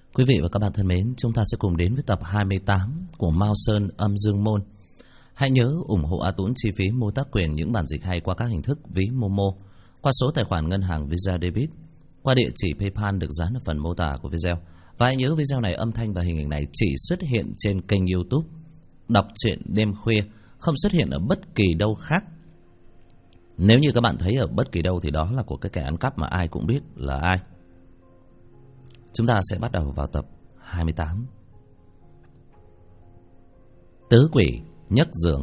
Quý vị và các bạn thân mến, chúng ta sẽ cùng đến với tập 28 của Mao Sơn Âm Dương Môn. Hãy nhớ ủng hộ A Tũng chi phí mua tác quyền những bản dịch hay qua các hình thức ví Momo, qua số tài khoản ngân hàng Visa Debit, qua địa chỉ PayPal được dán ở phần mô tả của video. Và hãy nhớ video này âm thanh và hình ảnh này chỉ xuất hiện trên kênh YouTube Đọc Truyện Đêm Khuya, không xuất hiện ở bất kỳ đâu khác. Nếu như các bạn thấy ở bất kỳ đâu thì đó là của cái kẻ ăn cắp mà ai cũng biết là ai. Chúng ta sẽ bắt đầu vào tập 28. Tứ quỷ nhấc giường.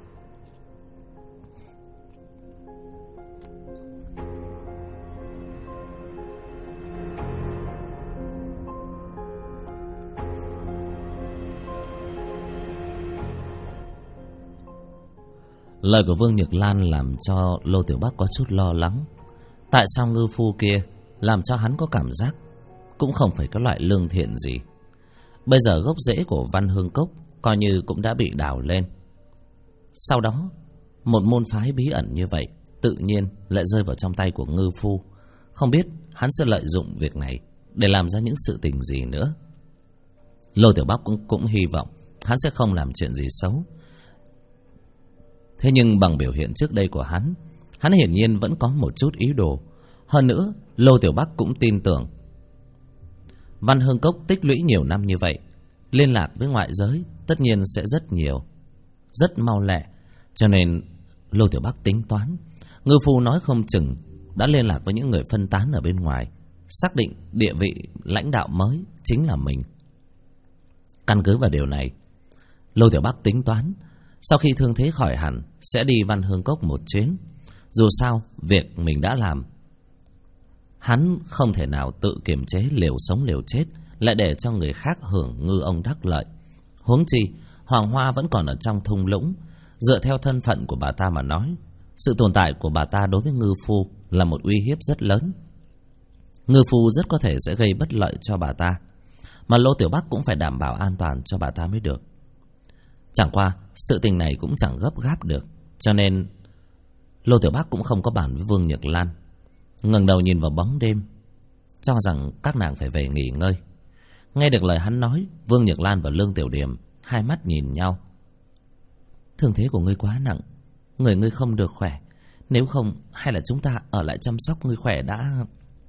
Lời của Vương Nhược Lan làm cho Lô Tiểu Bắc có chút lo lắng. Tại sao ngư phu kia làm cho hắn có cảm giác cũng không phải cái loại lương thiện gì. Bây giờ gốc rễ của Văn Hương Cốc coi như cũng đã bị đào lên. Sau đó một môn phái bí ẩn như vậy tự nhiên lại rơi vào trong tay của ngư phu. Không biết hắn sẽ lợi dụng việc này để làm ra những sự tình gì nữa. Lô Tiểu Bắc cũng hy vọng hắn sẽ không làm chuyện gì xấu. Thế nhưng bằng biểu hiện trước đây của hắn hiển nhiên vẫn có một chút ý đồ. Hơn nữa Lô Tiểu Bắc cũng tin tưởng Văn Hương Cốc tích lũy nhiều năm như vậy, liên lạc với ngoại giới tất nhiên sẽ rất nhiều, rất mau lẹ. Cho nên Lô Tiểu Bắc tính toán ngư phu nói không chừng đã liên lạc với những người phân tán ở bên ngoài, xác định địa vị lãnh đạo mới chính là mình. Căn cứ vào điều này, Lô Tiểu Bắc tính toán sau khi thương thế khỏi hẳn sẽ đi Văn Hương Cốc một chuyến. Dù sao việc mình đã làm, hắn không thể nào tự kiềm chế liều sống liều chết lại để cho người khác hưởng ngư ông đắc lợi. Huống chi Hoàng Hoa vẫn còn ở trong thung lũng. Dựa theo thân phận của bà ta mà nói, sự tồn tại của bà ta đối với ngư phu là một uy hiếp rất lớn. Ngư phu rất có thể sẽ gây bất lợi cho bà ta, mà Lô Tiểu Bắc cũng phải đảm bảo an toàn cho bà ta mới được. Chẳng qua sự tình này cũng chẳng gấp gáp được, cho nên Lô Tiểu Bắc cũng không có bàn với Vương Nhược Lan. Ngẩng đầu nhìn vào bóng đêm, cho rằng các nàng phải về nghỉ ngơi. Nghe được lời hắn nói, Vương Nhược Lan và Lương Tiểu Điểm hai mắt nhìn nhau. Thương thế của ngươi quá nặng, người ngươi không được khỏe. Nếu không, hay là chúng ta ở lại chăm sóc ngươi khỏe đã.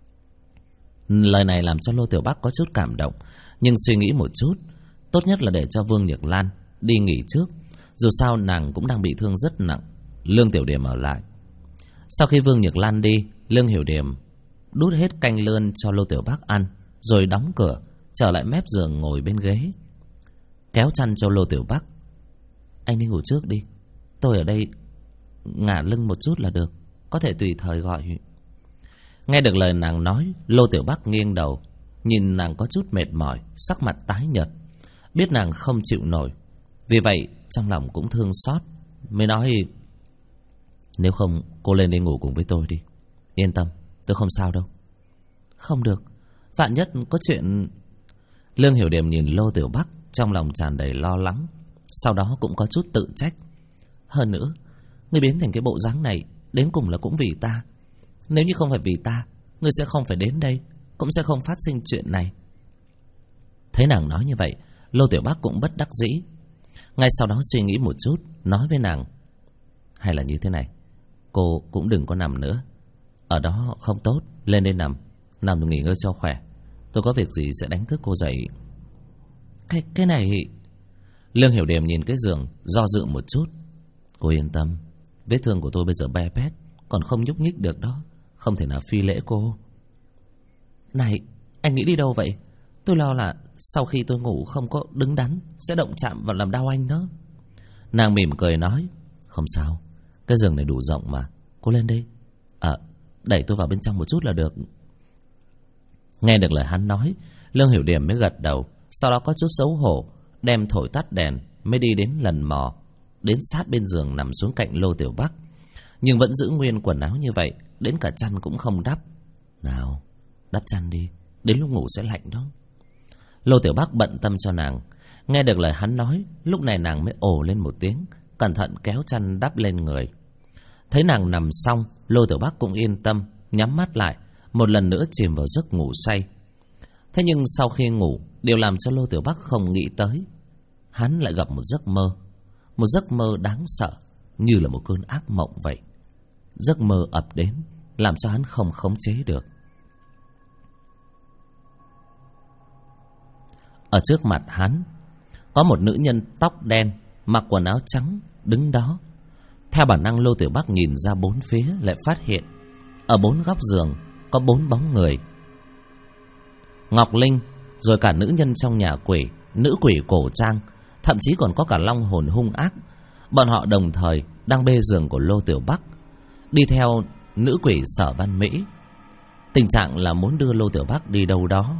Lời này làm cho Lô Tiểu Bắc có chút cảm động, nhưng suy nghĩ một chút, tốt nhất là để cho Vương Nhược Lan đi nghỉ trước. Dù sao nàng cũng đang bị thương rất nặng. Lương Tiểu Điểm ở lại. Sau khi Vương Nhược Lan đi, Lương Hiểu Điểm đút hết canh lươn cho Lô Tiểu Bắc ăn, rồi đóng cửa, trở lại mép giường ngồi bên ghế, kéo chăn cho Lô Tiểu Bắc. Anh đi ngủ trước đi, tôi ở đây ngả lưng một chút là được, có thể tùy thời gọi. Nghe được lời nàng nói, Lô Tiểu Bắc nghiêng đầu, nhìn nàng có chút mệt mỏi, sắc mặt tái nhợt, biết nàng không chịu nổi. Vì vậy trong lòng cũng thương xót, mới nói: nếu không cô lên đây ngủ cùng với tôi đi. Yên tâm, tôi không sao đâu. Không được, vạn nhất có chuyện. Lương Hiểu Điểm nhìn Lô Tiểu Bắc, trong lòng tràn đầy lo lắng, sau đó cũng có chút tự trách. Hơn nữa, ngươi biến thành cái bộ dáng này đến cùng là cũng vì ta. Nếu như không phải vì ta, ngươi sẽ không phải đến đây, cũng sẽ không phát sinh chuyện này. Thấy nàng nói như vậy, Lô Tiểu Bắc cũng bất đắc dĩ. Ngay sau đó suy nghĩ một chút, nói với nàng: hay là như thế này, cô cũng đừng có nằm nữa, ở đó không tốt, lên đây nằm nghỉ ngơi cho khỏe. Tôi có việc gì sẽ đánh thức cô dậy. Cái này. Lương Hiểu Điểm nhìn cái giường, do dự một chút. Cô yên tâm, vết thương của tôi bây giờ be bét, còn không nhúc nhích được đó, không thể nào phi lễ cô. Này, anh nghĩ đi đâu vậy? Tôi lo là sau khi tôi ngủ không có đứng đắn sẽ động chạm vào làm đau anh đó. Nàng mỉm cười nói: không sao, cái giường này đủ rộng mà, cô lên đây. Đẩy tôi vào bên trong một chút là được. Nghe được lời hắn nói, Lương Hiểu Điểm mới gật đầu, sau đó có chút xấu hổ, đem thổi tắt đèn, mới đi đến lần mò, đến sát bên giường nằm xuống cạnh Lô Tiểu Bắc. Nhưng vẫn giữ nguyên quần áo như vậy, đến cả chăn cũng không đắp. Nào, đắp chăn đi, đến lúc ngủ sẽ lạnh đó. Lô Tiểu Bắc bận tâm cho nàng. Nghe được lời hắn nói, lúc này nàng mới ồ lên một tiếng, cẩn thận kéo chăn đắp lên người. Thấy nàng nằm xong, Lô Tiểu Bắc cũng yên tâm, nhắm mắt lại, một lần nữa chìm vào giấc ngủ say. Thế nhưng sau khi ngủ, điều làm cho Lô Tiểu Bắc không nghĩ tới, hắn lại gặp một giấc mơ. Một giấc mơ đáng sợ, như là một cơn ác mộng vậy. Giấc mơ ập đến, làm cho hắn không khống chế được. Ở trước mặt hắn có một nữ nhân tóc đen, mặc quần áo trắng, đứng đó. Theo bản năng, Lô Tiểu Bắc nhìn ra bốn phía, lại phát hiện ở bốn góc giường có bốn bóng người: Ngọc Linh, rồi cả nữ nhân trong nhà quỷ, nữ quỷ cổ trang, thậm chí còn có cả long hồn hung ác. Bọn họ đồng thời đang bê giường của Lô Tiểu Bắc, đi theo nữ quỷ Sở Văn Mỹ. Tình trạng là muốn đưa Lô Tiểu Bắc đi đâu đó.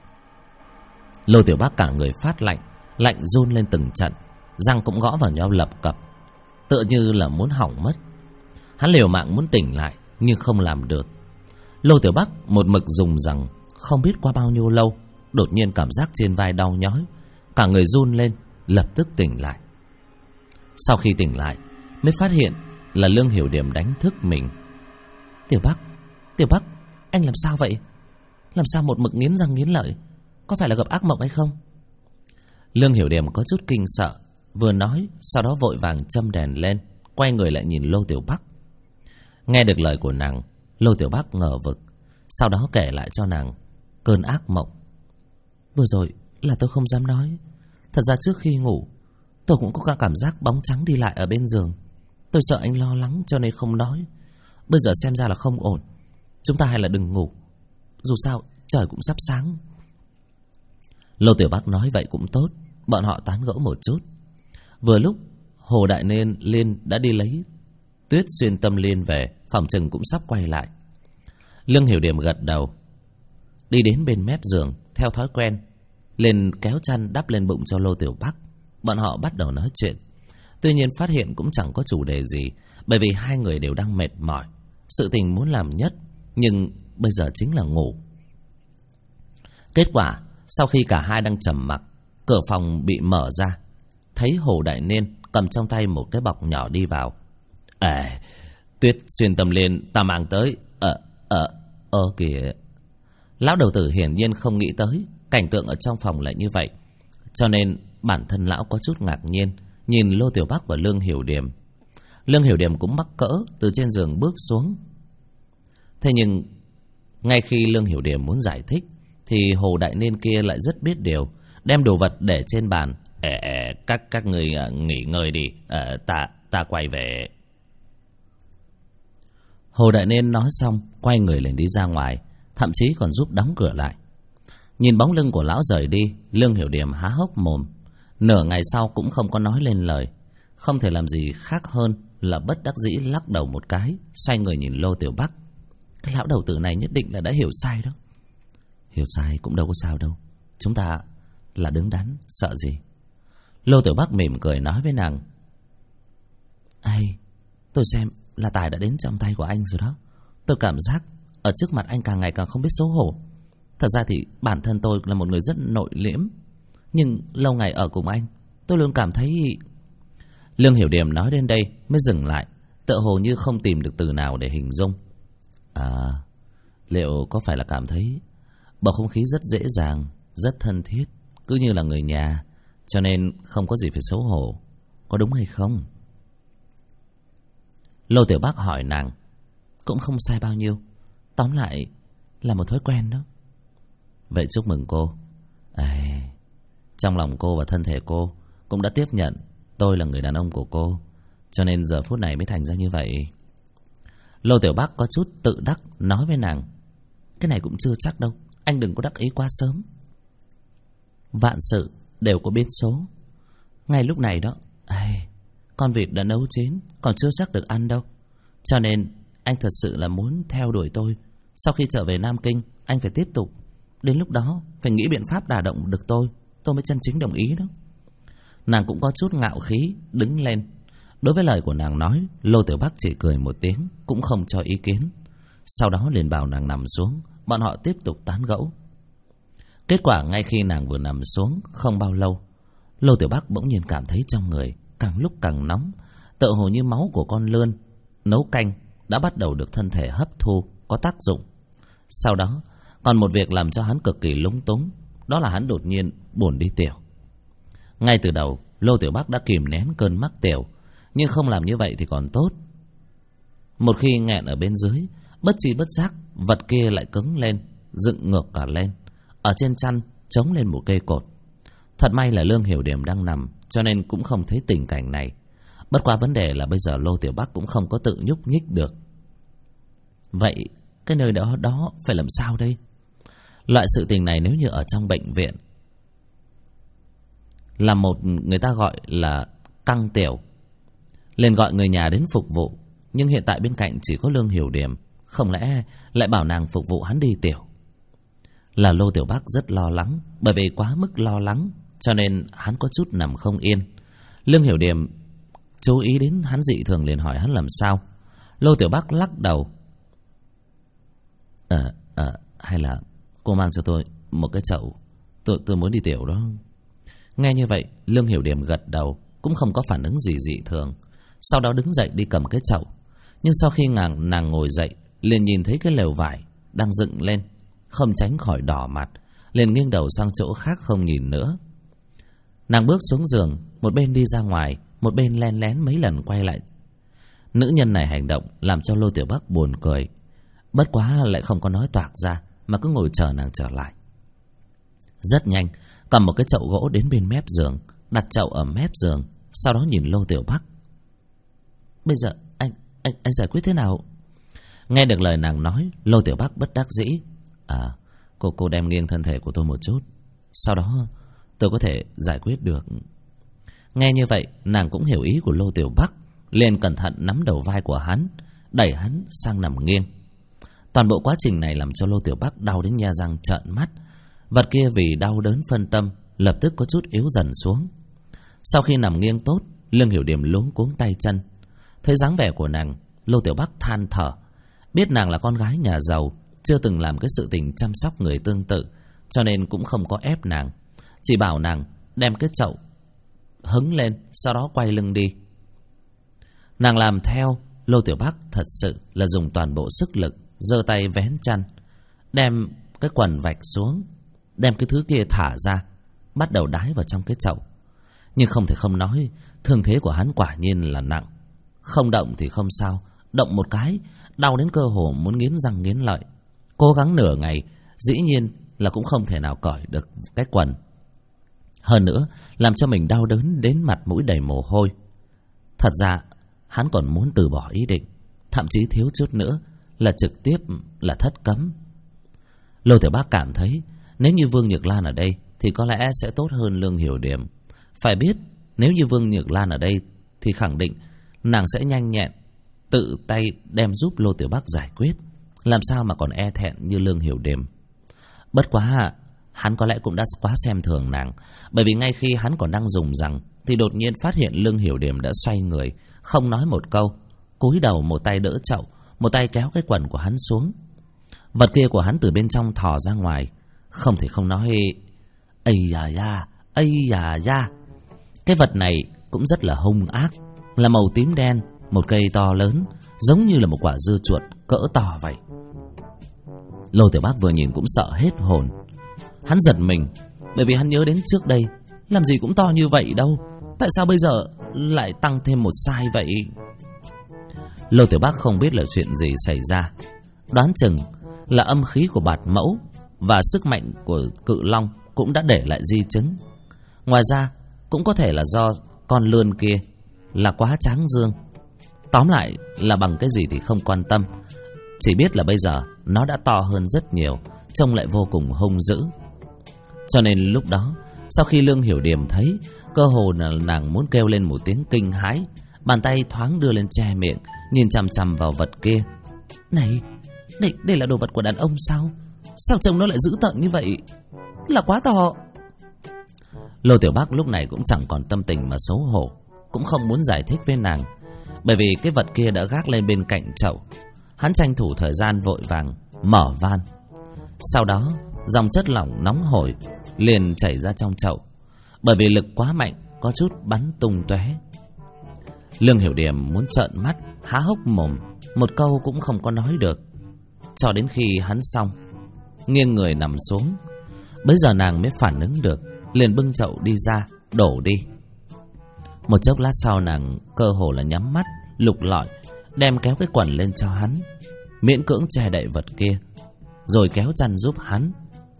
Lô Tiểu Bắc cả người phát lạnh, lạnh run lên từng trận, răng cũng gõ vào nhau lập cập, tựa như là muốn hỏng mất. Hắn liều mạng muốn tỉnh lại, nhưng không làm được. Lô Tiểu Bắc một mực dùng rằng, không biết qua bao nhiêu lâu, đột nhiên cảm giác trên vai đau nhói, cả người run lên, lập tức tỉnh lại. Sau khi tỉnh lại, mới phát hiện là Lương Hiểu Điểm đánh thức mình. Tiểu Bắc, anh làm sao vậy? Làm sao một mực nghiến răng nghiến lợi? Có phải là gặp ác mộng hay không? Lương Hiểu Điểm có chút kinh sợ, vừa nói, sau đó vội vàng châm đèn lên, quay người lại nhìn Lô Tiểu Bắc. Nghe được lời của nàng, Lô Tiểu Bắc ngờ vực, sau đó kể lại cho nàng cơn ác mộng. Vừa rồi là tôi không dám nói. Thật ra trước khi ngủ, tôi cũng có cả cảm giác bóng trắng đi lại ở bên giường. Tôi sợ anh lo lắng cho nên không nói. Bây giờ xem ra là không ổn, chúng ta hay là đừng ngủ, dù sao trời cũng sắp sáng. Lô Tiểu Bắc nói vậy cũng tốt. Bọn họ tán gẫu một chút. Vừa lúc Hồ Đại Liên đã đi lấy Tuyết Xuyên Tâm Liên về, phòng chừng cũng sắp quay lại. Lương Hiểu Điểm gật đầu, đi đến bên mép giường, theo thói quen lên kéo chăn đắp lên bụng cho Lô Tiểu Bắc. Bọn họ bắt đầu nói chuyện. Tuy nhiên phát hiện cũng chẳng có chủ đề gì, bởi vì hai người đều đang mệt mỏi. Sự tình muốn làm nhất, nhưng bây giờ chính là ngủ. Kết quả, sau khi cả hai đang trầm mặc, cửa phòng bị mở ra, thấy Hồ Đại Niên cầm trong tay một cái bọc nhỏ đi vào. Tuyết Xuyên Tâm Liên ta mang tới. Kìa. Lão đầu tử hiển nhiên không nghĩ tới cảnh tượng ở trong phòng lại như vậy, cho nên bản thân lão có chút ngạc nhiên, nhìn Lô Tiểu Bắc và Lương Hiểu Điểm. Lương Hiểu Điểm cũng mắc cỡ từ trên giường bước xuống. Thế nhưng ngay khi Lương Hiểu Điểm muốn giải thích, thì Hồ Đại Niên kia lại rất biết điều, đem đồ vật để trên bàn. Các người nghỉ ngơi đi, ta quay về. Hồ Đại Niên nói xong, quay người lên đi ra ngoài, thậm chí còn giúp đóng cửa lại. Nhìn bóng lưng của lão rời đi, Lương Hiểu Điểm há hốc mồm, nửa ngày sau cũng không có nói lên lời. Không thể làm gì khác hơn là bất đắc dĩ lắc đầu một cái, xoay người nhìn Lô Tiểu Bắc. Cái lão đầu tử này nhất định là đã hiểu sai đó. Hiểu sai cũng đâu có sao đâu, chúng ta là đứng đắn, sợ gì. Lô Tiểu Bắc mỉm cười nói với nàng: tôi xem là tài đã đến trong tay của anh rồi đó. Tôi cảm giác ở trước mặt anh càng ngày càng không biết xấu hổ. Thật ra thì bản thân tôi là một người rất nội liễm, nhưng lâu ngày ở cùng anh, tôi luôn cảm thấy... Lương Hiểu Điểm nói đến đây mới dừng lại, tựa hồ như không tìm được từ nào để hình dung. Liệu có phải là cảm thấy bầu không khí rất dễ dàng, rất thân thiết, cứ như là người nhà, cho nên không có gì phải xấu hổ, có đúng hay không? Lô Tiểu Bắc hỏi nàng. Cũng không sai bao nhiêu, tóm lại là một thói quen đó. Vậy chúc mừng cô. Trong lòng cô và thân thể cô cũng đã tiếp nhận tôi là người đàn ông của cô, cho nên giờ phút này mới thành ra như vậy. Lô Tiểu Bắc có chút tự đắc nói với nàng: cái này cũng chưa chắc đâu, anh đừng có đắc ý quá sớm. Vạn sự đều có biến số. Ngay lúc này đó, con vịt đã nấu chín, còn chưa chắc được ăn đâu. Cho nên anh thật sự là muốn theo đuổi tôi. Sau khi trở về Nam Kinh, anh phải tiếp tục. Đến lúc đó phải nghĩ biện pháp đả động được tôi mới chân chính đồng ý đó. Nàng cũng có chút ngạo khí, đứng lên. Đối với lời của nàng nói, Lô Tiểu Bắc chỉ cười một tiếng, cũng không cho ý kiến. Sau đó liền bảo nàng nằm xuống, bọn họ tiếp tục tán gẫu. Kết quả ngay khi nàng vừa nằm xuống, không bao lâu, Lô Tiểu Bắc bỗng nhiên cảm thấy trong người càng lúc càng nóng, tựa hồ như máu của con lươn nấu canh đã bắt đầu được thân thể hấp thu, có tác dụng. Sau đó, Còn một việc làm cho hắn cực kỳ lúng túng, đó là hắn đột nhiên buồn đi tiểu. Ngay từ đầu Lô Tiểu Bắc đã kìm nén cơn mắc tiểu, nhưng không làm như vậy thì còn tốt. Một khi nghẹn ở bên dưới, bất chi bất giác vật kia lại cứng lên, dựng ngược cả lên. Ở trên chăn chống lên một cây cột. Thật may là Lương Hiểu Điểm đang nằm, cho nên cũng không thấy tình cảnh này. Bất quá vấn đề là bây giờ Lô Tiểu Bắc cũng không có tự nhúc nhích được. Vậy cái nơi đó phải làm sao đây? Loại sự tình này nếu như ở trong bệnh viện là một người ta gọi là căng tiểu, liền gọi người nhà đến phục vụ. Nhưng hiện tại bên cạnh chỉ có Lương Hiểu Điểm, không lẽ lại bảo nàng phục vụ hắn đi tiểu? Là Lô Tiểu Bắc rất lo lắng, bởi vì quá mức lo lắng cho nên hắn có chút nằm không yên. Lương Hiểu Điểm chú ý đến hắn dị thường liền hỏi hắn làm sao. Lô Tiểu Bắc lắc đầu. Hay là cô mang cho tôi một cái chậu, tôi muốn đi tiểu đó. Nghe như vậy Lương Hiểu Điểm gật đầu, cũng không có phản ứng gì dị thường. Sau đó đứng dậy đi cầm cái chậu. Nhưng sau khi nàng ngồi dậy, liền nhìn thấy cái lều vải đang dựng lên, không tránh khỏi đỏ mặt, liền nghiêng đầu sang chỗ khác không nhìn nữa. Nàng bước xuống giường, một bên đi ra ngoài, một bên len lén mấy lần quay lại. Nữ nhân này hành động làm cho Lô Tiểu Bắc buồn cười, bất quá lại không có nói toạc ra, mà cứ ngồi chờ nàng trở lại. Rất nhanh cầm một cái chậu gỗ đến bên mép giường, đặt chậu ở mép giường, sau đó nhìn Lô Tiểu Bắc. Bây giờ anh giải quyết thế nào? Nghe được lời nàng nói, Lô Tiểu Bắc bất đắc dĩ. Cô đem nghiêng thân thể của tôi một chút, sau đó tôi có thể giải quyết được. Nghe như vậy nàng cũng hiểu ý của Lô Tiểu Bắc, liền cẩn thận nắm đầu vai của hắn, đẩy hắn sang nằm nghiêng. Toàn bộ quá trình này làm cho Lô Tiểu Bắc đau đến nhe răng trợn mắt. Vật kia vì đau đớn phân tâm, lập tức có chút yếu dần xuống. Sau khi nằm nghiêng tốt, Lương Hiểu Điểm luống cuống tay chân. Thấy dáng vẻ của nàng, Lô Tiểu Bắc than thở. Biết nàng là con gái nhà giàu, chưa từng làm cái sự tình chăm sóc người tương tự, cho nên cũng không có ép nàng, chỉ bảo nàng đem cái chậu hứng lên, sau đó quay lưng đi. Nàng làm theo. Lô Tiểu Bắc thật sự là dùng toàn bộ sức lực, giơ tay vén chăn, đem cái quần vạch xuống, đem cái thứ kia thả ra, bắt đầu đái vào trong cái chậu. Nhưng không thể không nói, thương thế của hắn quả nhiên là nặng. Không động thì không sao, động một cái đau đến cơ hồ muốn nghiến răng nghiến lợi. Cố gắng nửa ngày, dĩ nhiên là cũng không thể nào cởi được cái quần. Hơn nữa làm cho mình đau đớn đến mặt mũi đầy mồ hôi. Thật ra hắn còn muốn từ bỏ ý định, thậm chí thiếu chút nữa là trực tiếp là thất cấm. Lô Tiểu Bắc cảm thấy nếu như Vương Nhược Lan ở đây thì có lẽ sẽ tốt hơn Lương Hiểu Điểm. Phải biết nếu như Vương Nhược Lan ở đây thì khẳng định nàng sẽ nhanh nhẹn tự tay đem giúp Lô Tiểu Bắc giải quyết, làm sao mà còn e thẹn như Lương Hiểu Điểm. Bất quá hắn có lẽ cũng đã quá xem thường nàng, bởi vì ngay khi hắn còn đang dùng rằng thì đột nhiên phát hiện Lương Hiểu Điểm đã xoay người, không nói một câu, cúi đầu một tay đỡ chậu, một tay kéo cái quần của hắn xuống. Vật kia của hắn từ bên trong thò ra ngoài, không thể không nói ây da da. Cái vật này cũng rất là hung ác, là màu tím đen, một cây to lớn, giống như là một quả dưa chuột cỡ to vậy. Lô Tiểu Bắc vừa nhìn cũng sợ hết hồn. Hắn giật mình, bởi vì hắn nhớ đến trước đây làm gì cũng to như vậy đâu, tại sao bây giờ lại tăng thêm một size vậy? Lô Tiểu Bắc không biết là chuyện gì xảy ra, đoán chừng là âm khí của Bạt Mẫu và sức mạnh của Cự Long cũng đã để lại di chứng. Ngoài ra cũng có thể là do con lươn kia là quá tráng dương. Tóm lại là bằng cái gì thì không quan tâm, chỉ biết là bây giờ nó đã to hơn rất nhiều, trông lại vô cùng hung dữ. Cho nên lúc đó, sau khi Lương Hiểu Điểm thấy, cơ hồ là nàng muốn kêu lên một tiếng kinh hãi, bàn tay thoáng đưa lên che miệng, nhìn chằm chằm vào vật kia. Này, đây là đồ vật của đàn ông sao? Sao trông nó lại dữ tợn như vậy? Là quá to. Lô Tiểu Bắc lúc này cũng chẳng còn tâm tình mà xấu hổ, cũng không muốn giải thích với nàng, bởi vì cái vật kia đã gác lên bên cạnh chậu. Hắn tranh thủ thời gian vội vàng mở van. Sau đó dòng chất lỏng nóng hổi liền chảy ra trong chậu, bởi vì lực quá mạnh có chút bắn tung tóe. Lương Hiểu Điểm muốn trợn mắt há hốc mồm, một câu cũng không có nói được, cho đến khi hắn xong. nghiêng người nằm xuống. Bấy giờ nàng mới phản ứng được, liền bưng chậu đi ra, đổ đi. Một chốc lát sau nàng cơ hồ là nhắm mắt, lục lọi, đem kéo cái quần lên cho hắn, miễn cưỡng che đậy vật kia, rồi kéo chăn giúp hắn.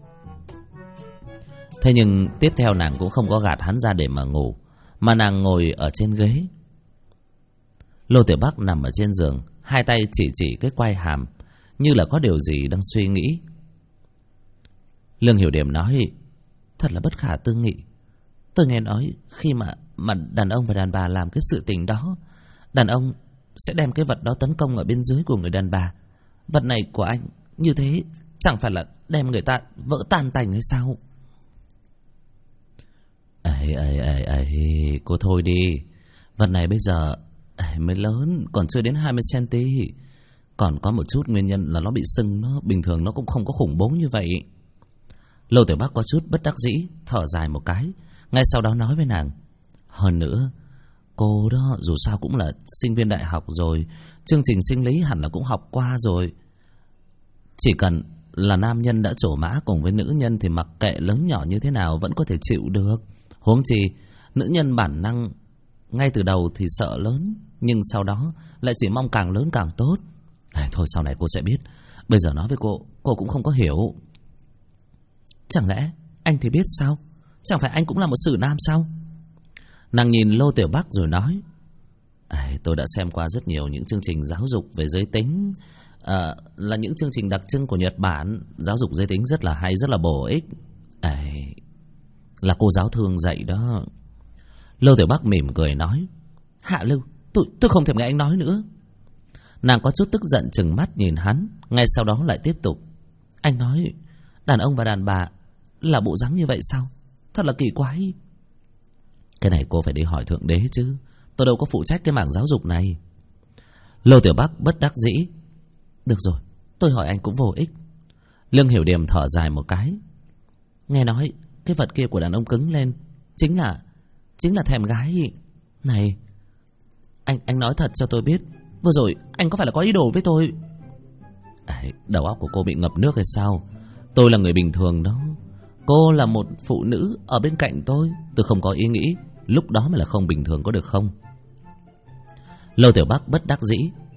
Thế nhưng tiếp theo nàng cũng không có gạt hắn ra để mà ngủ, mà nàng ngồi ở trên ghế. Lô Tiểu Bắc nằm ở trên giường, hai tay chỉ cái quai hàm, như là có điều gì đang suy nghĩ. Lương Hiểu Điềm nói: thật là bất khả tư nghị. Tôi nghe nói khi mà đàn ông và đàn bà làm cái sự tình đó, đàn ông sẽ đem cái vật đó tấn công ở bên dưới của người đàn bà. Vật này của anh như thế chẳng phải là đem người ta vỡ tan tành hay sao? Ấy, cô thôi đi. Vật này bây giờ mới lớn, còn chưa đến 20cm. Còn có một chút nguyên nhân là nó bị sưng, nó bình thường nó cũng không có khủng bố như vậy. Lô Tiểu Bắc có chút bất đắc dĩ, thở dài một cái, ngay sau đó nói với nàng: hơn nữa, cô đó dù sao cũng là sinh viên đại học rồi, chương trình sinh lý hẳn là cũng học qua rồi. Chỉ cần là nam nhân đã trổ mã cùng với nữ nhân thì mặc kệ lớn nhỏ như thế nào vẫn có thể chịu được. Huống chi nữ nhân bản năng ngay từ đầu thì sợ lớn, nhưng sau đó lại chỉ mong càng lớn càng tốt. Thôi sau này cô sẽ biết, bây giờ nói với cô cũng không có hiểu. Chẳng lẽ anh thì biết sao? Chẳng phải anh cũng là một sử nam sao? Nàng nhìn Lô Tiểu Bắc rồi nói: tôi đã xem qua rất nhiều những chương trình giáo dục về giới tính, là những chương trình đặc trưng của Nhật Bản. Giáo dục giới tính rất là hay, rất là bổ ích. Là cô giáo thường dạy đó. Lô Tiểu Bắc mỉm cười nói: Hạ Lưu, tôi không thèm nghe anh nói nữa. Nàng có chút tức giận trừng mắt nhìn hắn, ngay sau đó lại tiếp tục: anh nói đàn ông và đàn bà là bộ dáng như vậy sao? Thật là kỳ quái. Cái này cô phải đi hỏi Thượng Đế chứ, tôi đâu có phụ trách cái mảng giáo dục này. Lô Tiểu Bắc bất đắc dĩ: được rồi, tôi hỏi anh cũng vô ích. Lương Hiểu Điềm thở dài một cái: nghe nói cái vật kia của đàn ông cứng lên chính là thèm gái. Này, anh nói thật cho tôi biết, vừa rồi anh có phải là có ý đồ với tôi? Đầu óc của cô bị ngập nước hay sao? Tôi là người bình thường đó, cô là một phụ nữ ở bên cạnh tôi không có ý nghĩ lúc đó mới là không bình thường, có được không? Lô Tiểu Bắc bất đắc dĩ: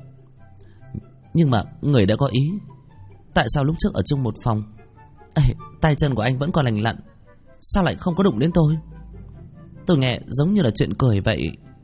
nhưng mà người đã có ý, tại sao lúc trước ở chung một phòng tay chân của anh vẫn còn lành lặn, sao lại không có đụng đến tôi? Tôi nghe giống như là chuyện cười vậy.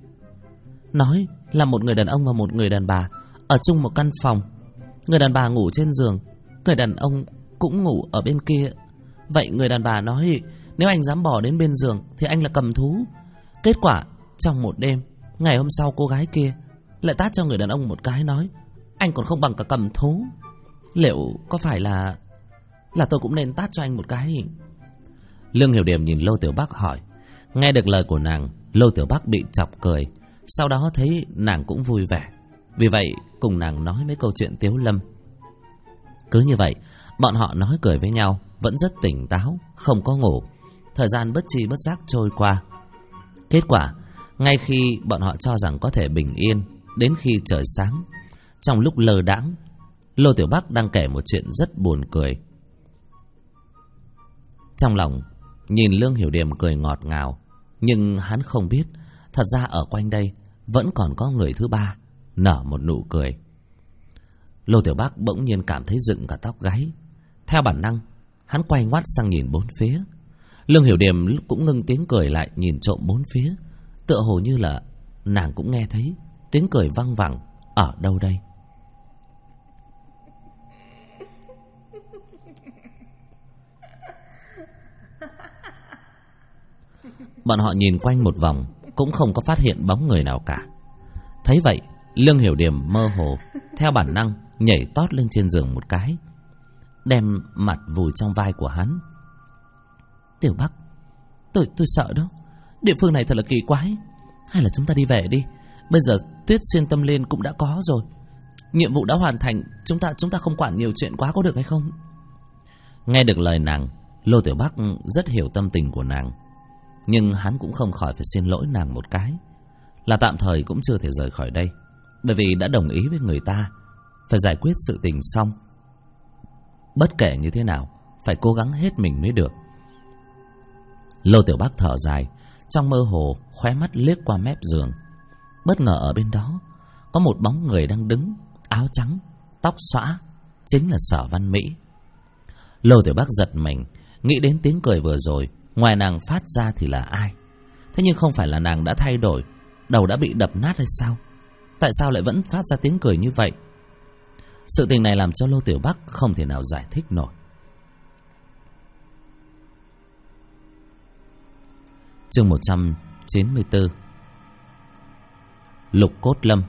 Nói là một người đàn ông và một người đàn bà ở chung một căn phòng, người đàn bà ngủ trên giường, người đàn ông cũng ngủ ở bên kia. Vậy người đàn bà nói nếu anh dám bỏ đến bên giường thì anh là cầm thú. Kết quả trong một đêm, ngày hôm sau cô gái kia lại tát cho người đàn ông một cái, nói anh còn không bằng cả cầm thú. Liệu có phải là tôi cũng nên tát cho anh một cái? Lương Hiểu Điềm nhìn Lô Tiểu Bắc hỏi. Nghe được lời của nàng, Lô Tiểu Bắc bị chọc cười, sau đó thấy nàng cũng vui vẻ, vì vậy cùng nàng nói mấy câu chuyện tiếu lâm. Cứ như vậy bọn họ nói cười với nhau, vẫn rất tỉnh táo, không có ngủ. Thời gian bất tri bất giác trôi qua. Kết quả, ngay khi bọn họ cho rằng có thể bình yên, đến khi trời sáng, trong lúc lơ đãng, Lô Tiểu Bắc đang kể một chuyện rất buồn cười. Trong lòng nhìn Lương Hiểu Điềm cười ngọt ngào, nhưng hắn không biết thật ra ở quanh đây vẫn còn có người thứ ba nở một nụ cười. Lô Tiểu Bắc bỗng nhiên cảm thấy dựng cả tóc gáy. Theo bản năng, hắn quay ngoắt sang nhìn bốn phía. Lương Hiểu Điềm cũng ngưng tiếng cười lại, nhìn trộm bốn phía, tựa hồ như là nàng cũng nghe thấy tiếng cười văng vẳng ở đâu đây. Bọn họ nhìn quanh một vòng cũng không có phát hiện bóng người nào cả. Thấy vậy, Lương Hiểu Điềm mơ hồ theo bản năng nhảy tót lên trên giường một cái, đem mặt vùi trong vai của hắn. Tiểu Bắc, tôi sợ đó. Địa phương này thật là kỳ quái. Hay là chúng ta đi về đi. Bây giờ Tuyết Xuyên Tâm Liên cũng đã có rồi, nhiệm vụ đã hoàn thành. Chúng ta không quản nhiều chuyện quá, có được hay không? Nghe được lời nàng, Lô Tiểu Bắc rất hiểu tâm tình của nàng, nhưng hắn cũng không khỏi phải xin lỗi nàng một cái, là tạm thời cũng chưa thể rời khỏi đây, bởi vì đã đồng ý với người ta phải giải quyết sự tình xong. Bất kể như thế nào, phải cố gắng hết mình mới được. Lô Tiểu Bắc thở dài, trong mơ hồ khóe mắt liếc qua mép giường. Bất ngờ ở bên đó có một bóng người đang đứng, áo trắng, tóc xõa, chính là Sở Văn Mỹ. Lô Tiểu Bắc giật mình, nghĩ đến tiếng cười vừa rồi ngoài nàng phát ra thì là ai. Thế nhưng không phải là nàng đã thay đổi, đầu đã bị đập nát hay sao? Tại sao lại vẫn phát ra tiếng cười như vậy? Sự tình này làm cho Lô Tiểu Bắc không thể nào giải thích nổi. Chương 194. Lục Cốt Lâm.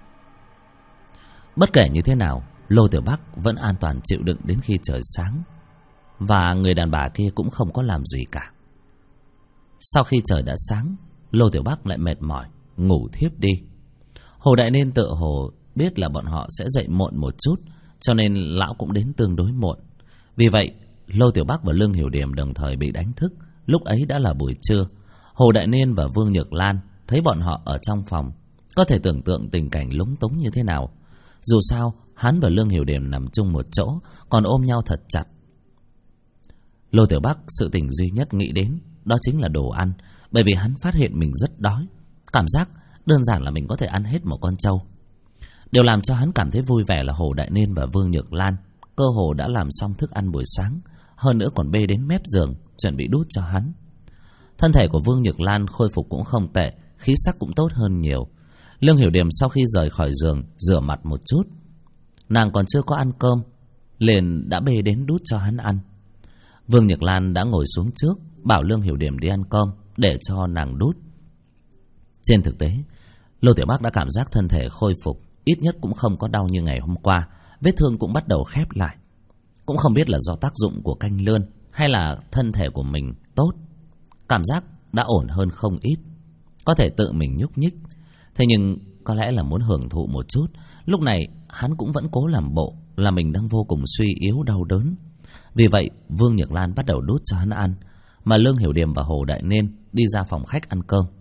Bất kể như thế nào, Lô Tiểu Bắc vẫn an toàn chịu đựng đến khi trời sáng. Và người đàn bà kia cũng không có làm gì cả. Sau khi trời đã sáng, Lô Tiểu Bắc lại mệt mỏi, ngủ thiếp đi. Hồ Đại Nên tự hồ biết là bọn họ sẽ dậy muộn một chút, cho nên lão cũng đến tương đối muộn. Vì vậy, Lô Tiểu Bắc và Lương Hiểu Điềm đồng thời bị đánh thức. Lúc ấy đã là buổi trưa. Hồ Đại Nên và Vương Nhược Lan thấy bọn họ ở trong phòng, có thể tưởng tượng tình cảnh lúng túng như thế nào. Dù sao, hắn và Lương Hiểu Điềm nằm chung một chỗ, còn ôm nhau thật chặt. Lô Tiểu Bắc sự tình duy nhất nghĩ đến đó chính là đồ ăn, bởi vì hắn phát hiện mình rất đói. Cảm giác đơn giản là mình có thể ăn hết một con trâu. Điều làm cho hắn cảm thấy vui vẻ là Hồ Đại Nên và Vương Nhược Lan cơ hồ đã làm xong thức ăn buổi sáng, hơn nữa còn bê đến mép giường chuẩn bị đút cho hắn. Thân thể của Vương Nhược Lan khôi phục cũng không tệ, khí sắc cũng tốt hơn nhiều. Lương Hiểu Điềm sau khi rời khỏi giường rửa mặt một chút. Nàng còn chưa có ăn cơm, liền đã bê đến đút cho hắn ăn. Vương Nhược Lan đã ngồi xuống trước, bảo Lương Hiểu Điềm đi ăn cơm để cho nàng đút. Trên thực tế, Lô Tiểu Bắc đã cảm giác thân thể khôi phục, ít nhất cũng không có đau như ngày hôm qua, vết thương cũng bắt đầu khép lại. Cũng không biết là do tác dụng của canh lươn hay là thân thể của mình tốt, cảm giác đã ổn hơn không ít, có thể tự mình nhúc nhích. Thế nhưng có lẽ là muốn hưởng thụ một chút, lúc này hắn cũng vẫn cố làm bộ là mình đang vô cùng suy yếu đau đớn. Vì vậy Vương Nhược Lan bắt đầu đút cho hắn ăn, mà Lương Hiểu Điềm và Hồ Đại Nên đi ra phòng khách ăn cơm.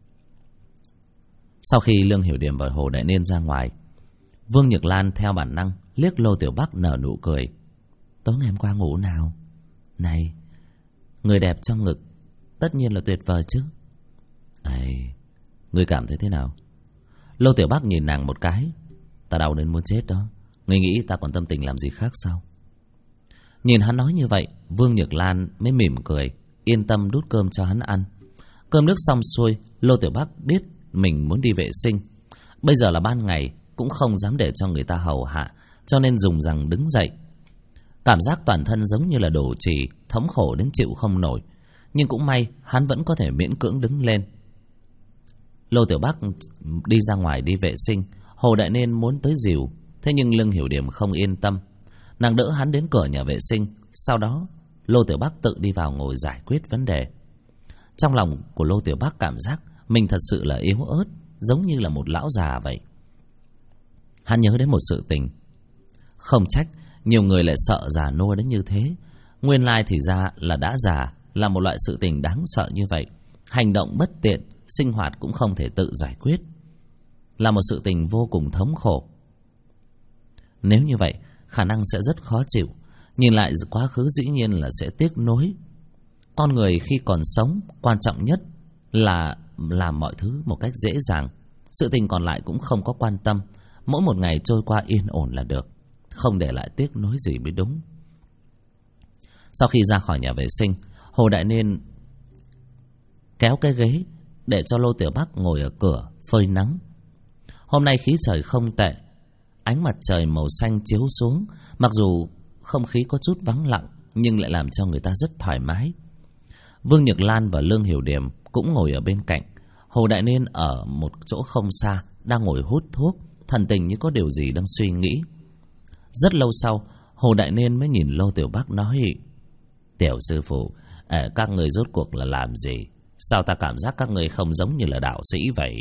Sau khi Lương Hiểu Điềm và Hồ Đại Nên ra ngoài, Vương Nhược Lan theo bản năng liếc Lô Tiểu Bắc nở nụ cười. Tối ngày hôm qua ngủ nào? Này, người đẹp trong ngực tất nhiên là tuyệt vời chứ. Ây, ngươi cảm thấy thế nào? Lô Tiểu Bắc nhìn nàng một cái. Ta đau đến muốn chết đó. Ngươi nghĩ ta còn tâm tình làm gì khác sao? Nhìn hắn nói như vậy, Vương Nhược Lan mới mỉm cười, yên tâm đút cơm cho hắn ăn. Cơm nước xong xuôi, Lô Tiểu Bắc biết mình muốn đi vệ sinh. Bây giờ là ban ngày, cũng không dám để cho người ta hầu hạ, cho nên dùng rằng đứng dậy. Cảm giác toàn thân giống như là đổ trì, thống khổ đến chịu không nổi. Nhưng cũng may hắn vẫn có thể miễn cưỡng đứng lên. Lô Tiểu Bắc đi ra ngoài đi vệ sinh. Hồ Đại Nên muốn tới dìu, thế nhưng Lương Hiểu Điềm không yên tâm. Nàng đỡ hắn đến cửa nhà vệ sinh. Sau đó Lô Tiểu Bắc tự đi vào ngồi giải quyết vấn đề. Trong lòng của Lô Tiểu Bắc cảm giác mình thật sự là yếu ớt, giống như là một lão già vậy. Hắn nhớ đến một sự tình. Không trách nhiều người lại sợ già nua đến như thế. Nguyên lai thì ra là đã già là một loại sự tình đáng sợ như vậy. Hành động bất tiện, sinh hoạt cũng không thể tự giải quyết, là một sự tình vô cùng thống khổ. Nếu như vậy, khả năng sẽ rất khó chịu. Nhìn lại quá khứ dĩ nhiên là sẽ tiếc nuối. Con người khi còn sống, quan trọng nhất là làm mọi thứ một cách dễ dàng. Sự tình còn lại cũng không có quan tâm. Mỗi một ngày trôi qua yên ổn là được, không để lại tiếc nuối gì mới đúng. Sau khi ra khỏi nhà vệ sinh, Hồ Đại Nên kéo cái ghế để cho Lô Tiểu Bắc ngồi ở cửa phơi nắng. Hôm nay khí trời không tệ, ánh mặt trời màu xanh chiếu xuống. Mặc dù không khí có chút vắng lặng, nhưng lại làm cho người ta rất thoải mái. Vương Nhược Lan và Lương Hiểu Điềm cũng ngồi ở bên cạnh. Hồ Đại Nên ở một chỗ không xa đang ngồi hút thuốc, thần tình như có điều gì đang suy nghĩ. Rất lâu sau, Hồ Đại Nên mới nhìn Lô Tiểu Bắc nói: Tiểu sư phụ, các người rốt cuộc là làm gì? Sao ta cảm giác các người không giống như là đạo sĩ vậy?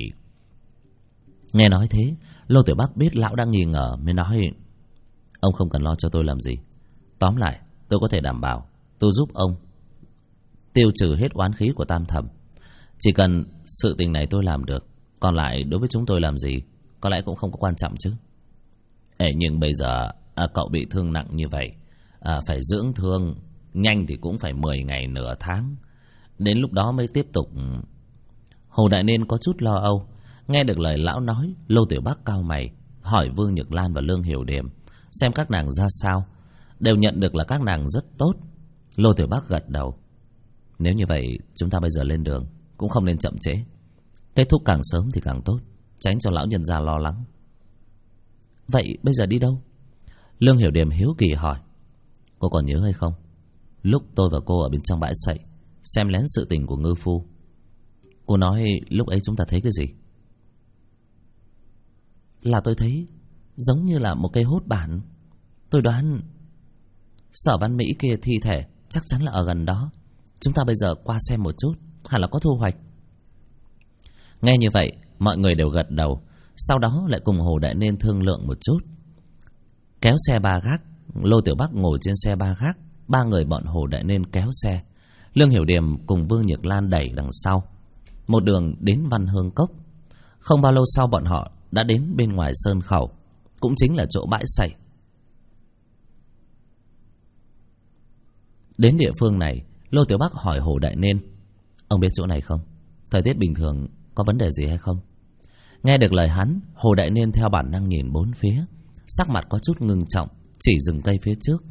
Nghe nói thế, Lô Tiểu Bắc biết lão đang nghi ngờ, mới nói: Ông không cần lo cho tôi làm gì. Tóm lại, tôi có thể đảm bảo tôi giúp ông tiêu trừ hết oán khí của Tam Thẩm. Chỉ cần sự tình này tôi làm được, còn lại đối với chúng tôi làm gì có lẽ cũng không có quan trọng chứ. Nhưng bây giờ cậu bị thương nặng như vậy, phải dưỡng thương, nhanh thì cũng phải 10 ngày nửa tháng. Đến lúc đó mới tiếp tục. Hồ Đại Nên có chút lo âu. Nghe được lời lão nói, Lô Tiểu Bắc cau mày, hỏi Vương Nhược Lan và Lương Hiểu Điềm xem các nàng ra sao. Đều nhận được là các nàng rất tốt. Lô Tiểu Bắc gật đầu. Nếu như vậy, chúng ta bây giờ lên đường, cũng không nên chậm trễ. Kết thúc càng sớm thì càng tốt, tránh cho lão nhân gia lo lắng. Vậy bây giờ đi đâu? Lương Hiểu Điềm hiếu kỳ hỏi. Cô còn nhớ hay không, lúc tôi và cô ở bên trong bãi sậy xem lén sự tình của ngư phu, cô nói lúc ấy chúng ta thấy cái gì? Là tôi thấy giống như là một cây hốt bản. Tôi đoán Sở Văn Mỹ kia thi thể chắc chắn là ở gần đó. Chúng ta bây giờ qua xem một chút, hẳn là có thu hoạch. Nghe như vậy, mọi người đều gật đầu. Sau đó lại cùng Hồ Đại Nên thương lượng một chút. Kéo xe ba gác, Lô Tiểu Bắc ngồi trên xe ba gác, ba người bọn Hồ Đại Nên kéo xe. Lương Hiểu Điềm cùng Vương Nhược Lan đẩy đằng sau. Một đường đến Văn Hương Cốc. Không bao lâu sau bọn họ đã đến bên ngoài sơn khẩu, cũng chính là chỗ bãi sậy. Đến địa phương này, Lô Tiểu Bắc hỏi Hồ Đại Nên, ông biết chỗ này không? Thời tiết bình thường có vấn đề gì hay không? Nghe được lời hắn, Hồ Đại Nên theo bản năng nhìn bốn phía, sắc mặt có chút ngưng trọng, chỉ rừng cây phía trước.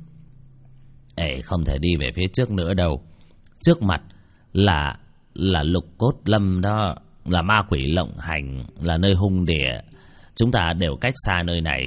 Không thể đi về phía trước nữa đâu. Trước mặt là Lục Cốt Lâm đó, là ma quỷ lộng hành, là nơi hung địa. Chúng ta đều cách xa nơi này.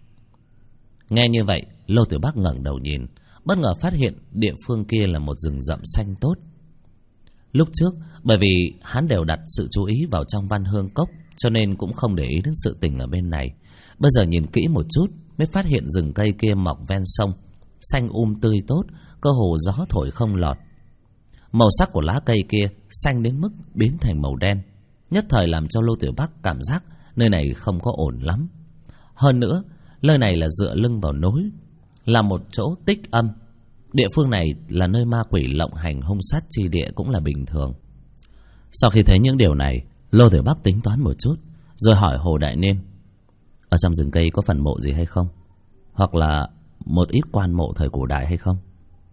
Nghe như vậy, Lô Tiểu Bắc ngẩng đầu nhìn, bất ngờ phát hiện địa phương kia là một rừng rậm xanh tốt. Lúc trước, bởi vì hắn đều đặt sự chú ý vào trong Văn Hương Cốc, cho nên cũng không để ý đến sự tình ở bên này. Bây giờ nhìn kỹ một chút, mới phát hiện rừng cây kia mọc ven sông, xanh tươi tốt, cơ hồ gió thổi không lọt. Màu sắc của lá cây kia xanh đến mức biến thành màu đen, nhất thời làm cho Lô Tiểu Bắc cảm giác nơi này không có ổn lắm. Hơn nữa, nơi này là dựa lưng vào núi, là một chỗ tích âm. Địa phương này là nơi ma quỷ lộng hành hung sát chi địa cũng là bình thường. Sau khi thấy những điều này, Lô Tiểu Bắc tính toán một chút, rồi hỏi Hồ Đại Nên, ở trong rừng cây có phần mộ gì hay không? Hoặc là một ít quan mộ thời cổ đại hay không?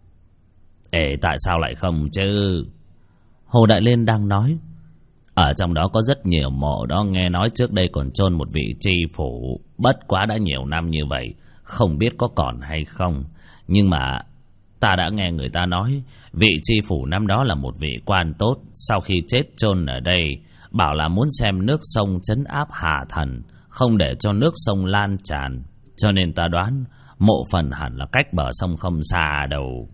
Tại sao lại không chứ? Hồ Đại Nên đang nói, ở trong đó có rất nhiều mộ đó, nghe nói trước đây còn chôn một vị tri phủ, bất quá đã nhiều năm như vậy, không biết có còn hay không. Nhưng mà ta đã nghe người ta nói, vị tri phủ năm đó là một vị quan tốt, sau khi chết chôn ở đây, bảo là muốn xem nước sông trấn áp Hà Thần, không để cho nước sông lan tràn. Cho nên ta đoán mộ phần hẳn là cách bờ sông không xa đâu.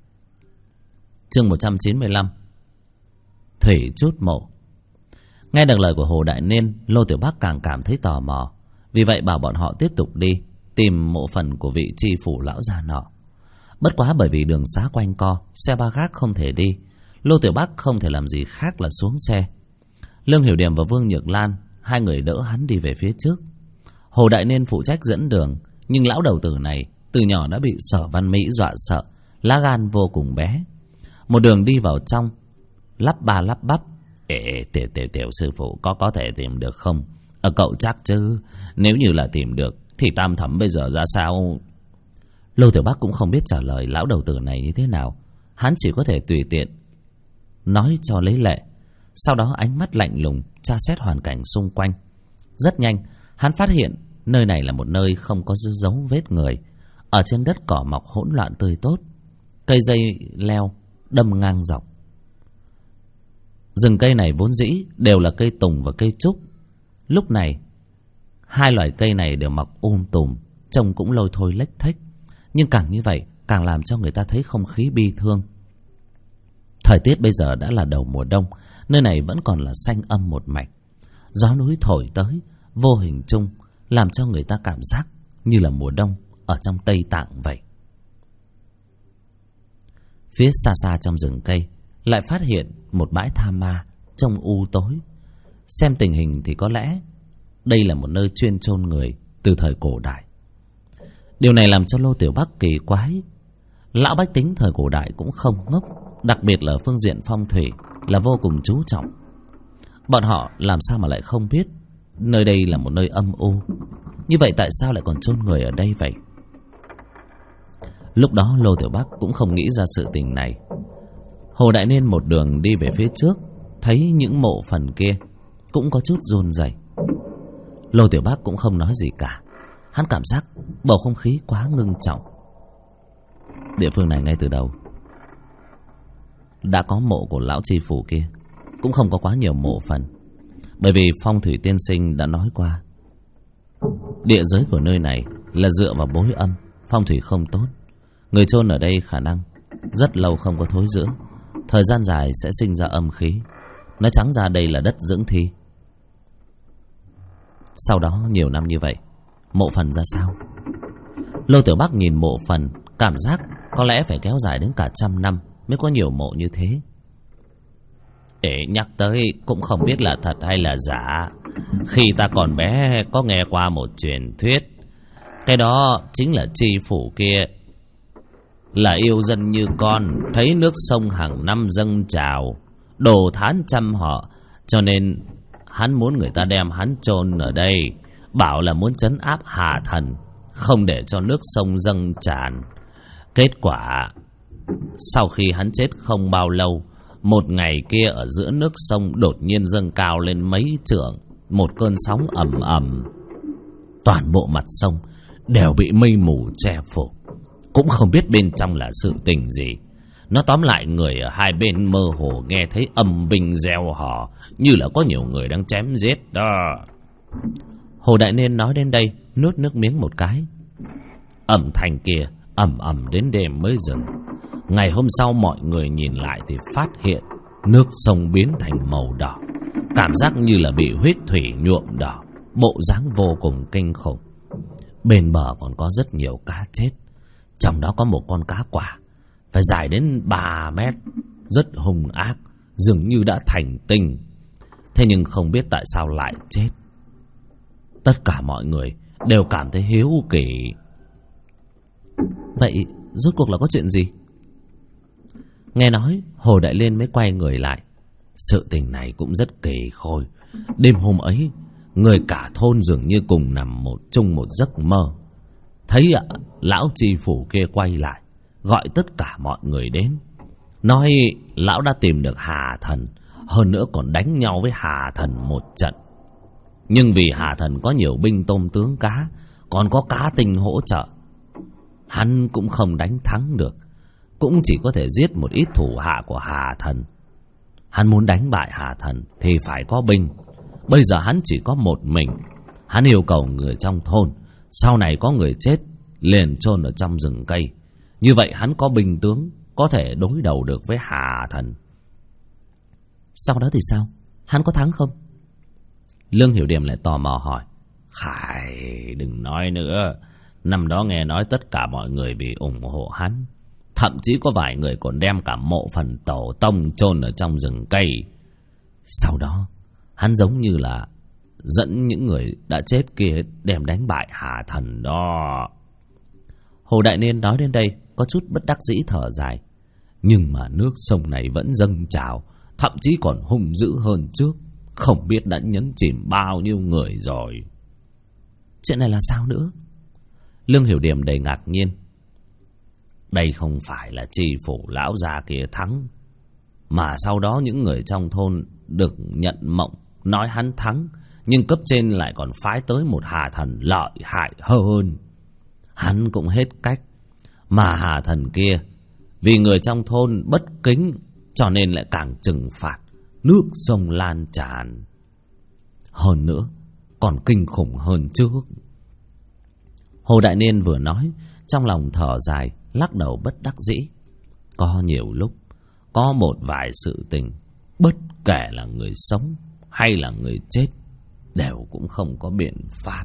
Chương 195, Thủy chút mộ. Nghe được lời của Hồ Đại Nên, Lô Tiểu Bắc càng cảm thấy tò mò, vì vậy bảo bọn họ tiếp tục đi tìm mộ phần của vị tri phủ lão già nọ. Bất quá bởi vì đường xá quanh co, xe ba gác không thể đi, Lô Tiểu Bắc không thể làm gì khác là xuống xe. Lương Hiểu Điềm và Vương Nhược Lan, hai người đỡ hắn đi về phía trước. Hồ Đại Nên phụ trách dẫn đường, nhưng lão đầu tử này từ nhỏ đã bị Sở Văn Mỹ dọa sợ, lá gan vô cùng bé. Một đường đi vào trong, lắp ba lắp bắp, tiểu sư phụ có thể tìm được không? Cậu chắc chứ? Nếu như là tìm được thì Tam Thẩm bây giờ ra sao? Lô Tiểu Bắc cũng không biết trả lời lão đầu tử này như thế nào, hắn chỉ có thể tùy tiện nói cho lấy lệ. Sau đó ánh mắt lạnh lùng tra xét hoàn cảnh xung quanh. Rất nhanh, hắn phát hiện nơi này là một nơi không có dấu vết người. Ở trên đất cỏ mọc hỗn loạn tươi tốt, cây dây leo đâm ngang dọc. Rừng cây này vốn dĩ đều là cây tùng và cây trúc. Lúc này, hai loài cây này đều mọc tùm, trông cũng lôi thôi lếch thếch. Nhưng càng như vậy, càng làm cho người ta thấy không khí bi thương. Thời tiết bây giờ đã là đầu mùa đông, nơi này vẫn còn là xanh âm một mạch. Gió núi thổi tới, vô hình chung, làm cho người ta cảm giác như là mùa đông ở trong Tây Tạng vậy. Phía xa xa trong rừng cây, lại phát hiện một bãi tha ma, trông tối. Xem tình hình thì có lẽ đây là một nơi chuyên chôn người từ thời cổ đại. Điều này làm cho Lô Tiểu Bắc kỳ quái. Lão bách tính thời cổ đại cũng không ngốc, đặc biệt là phương diện phong thủy là vô cùng chú trọng. Bọn họ làm sao mà lại không biết nơi đây là một nơi âm u? Như vậy tại sao lại còn chôn người ở đây vậy? Lúc đó Lô Tiểu Bắc cũng không nghĩ ra sự tình này. Hồ Đại Niên một đường đi về phía trước, thấy những mộ phần kia cũng có chút run rẩy. Lô Tiểu Bắc cũng không nói gì cả. Hắn cảm giác bầu không khí quá ngưng trọng. Địa phương này ngay từ đầu đã có mộ của lão tri phủ kia, cũng không có quá nhiều mộ phần. Bởi vì Phong Thủy Tiên Sinh đã nói qua, địa giới của nơi này là dựa vào bối âm, phong thủy không tốt. Người chôn ở đây khả năng rất lâu không có thối rữa, thời gian dài sẽ sinh ra âm khí. Nói trắng ra đây là đất dưỡng thi. Sau đó nhiều năm như vậy, mộ phần ra sao? Lô Tiểu Bắc nhìn mộ phần, cảm giác có lẽ phải kéo dài đến cả 100 năm mới có nhiều mộ như thế. Để nhắc tới cũng không biết là thật hay là giả. Khi ta còn bé có nghe qua một truyền thuyết, cái đó chính là tri phủ kia là yêu dân như con, thấy nước sông hàng năm dâng trào, đồ thán trăm họ, cho nên hắn muốn người ta đem hắn chôn ở đây, bảo là muốn trấn áp Hà Thần, không để cho nước sông dâng tràn. Kết quả sau khi hắn chết không bao lâu, một ngày kia ở giữa nước sông đột nhiên dâng cao lên mấy trượng, một cơn sóng ầm ầm, toàn bộ mặt sông đều bị mây mù che phủ, cũng không biết bên trong là sự tình gì. Nó tóm lại người ở hai bên mơ hồ nghe thấy âm binh reo hò, như là có nhiều người đang chém giết đó. Hồ Đại Niên nói đến đây nuốt nước miếng một cái. Âm thanh kia ầm ầm đến đêm mới dừng. Ngày hôm sau mọi người nhìn lại thì phát hiện nước sông biến thành màu đỏ, cảm giác như là bị huyết thủy nhuộm đỏ, bộ dáng vô cùng kinh khủng. Bên bờ còn có rất nhiều cá chết, trong đó có một con cá quả phải dài đến 3 mét, rất hung ác, dường như đã thành tinh. Thế nhưng không biết tại sao lại chết. Tất cả mọi người đều cảm thấy hiếu kỳ. Vậy rốt cuộc là có chuyện gì? Nghe nói Hồ Đại Liên mới quay người lại. Sự tình này cũng rất kỳ khôi. Đêm hôm ấy, người cả thôn dường như cùng nằm chung một giấc mơ. Thấy lão tri phủ kia quay lại, gọi tất cả mọi người đến, nói lão đã tìm được Hà Thần, hơn nữa còn đánh nhau với Hà Thần một trận. Nhưng vì Hà Thần có nhiều binh tôm tướng cá, còn có cá tinh hỗ trợ, hắn cũng không đánh thắng được, cũng chỉ có thể giết một ít thủ hạ của Hà Thần. Hắn muốn đánh bại Hà Thần thì phải có binh. Bây giờ hắn chỉ có một mình. Hắn yêu cầu người trong thôn sau này có người chết liền chôn ở trong rừng cây. Như vậy hắn có binh tướng, có thể đối đầu được với Hà Thần. Sau đó thì sao? Hắn có thắng không? Lương Hiểu Điềm lại tò mò hỏi. Khải, đừng nói nữa. Năm đó nghe nói tất cả mọi người vì ủng hộ hắn, thậm chí có vài người còn đem cả mộ phần tổ tông chôn ở trong rừng cây. Sau đó hắn giống như là dẫn những người đã chết kia đem đánh bại Hà Thần đó. Hồ Đại Niên nói đến đây có chút bất đắc dĩ thở dài. Nhưng mà nước sông này vẫn dâng trào, thậm chí còn hung dữ hơn trước, không biết đã nhấn chìm bao nhiêu người rồi. Chuyện này là sao nữa? Lương Hiểu Điềm đầy ngạc nhiên. Đây không phải là tri phủ lão già kia thắng, mà sau đó những người trong thôn được nhận mộng nói hắn thắng, nhưng cấp trên lại còn phái tới một Hà Thần lợi hại hơn. Hắn cũng hết cách, mà Hà Thần kia vì người trong thôn bất kính, cho nên lại càng trừng phạt, nước sông lan tràn. Hơn nữa còn kinh khủng hơn trước. Hồ Đại Niên vừa nói, trong lòng thở dài, lắc đầu bất đắc dĩ. Có nhiều lúc, có một vài sự tình, bất kể là người sống hay là người chết, đều cũng không có biện pháp.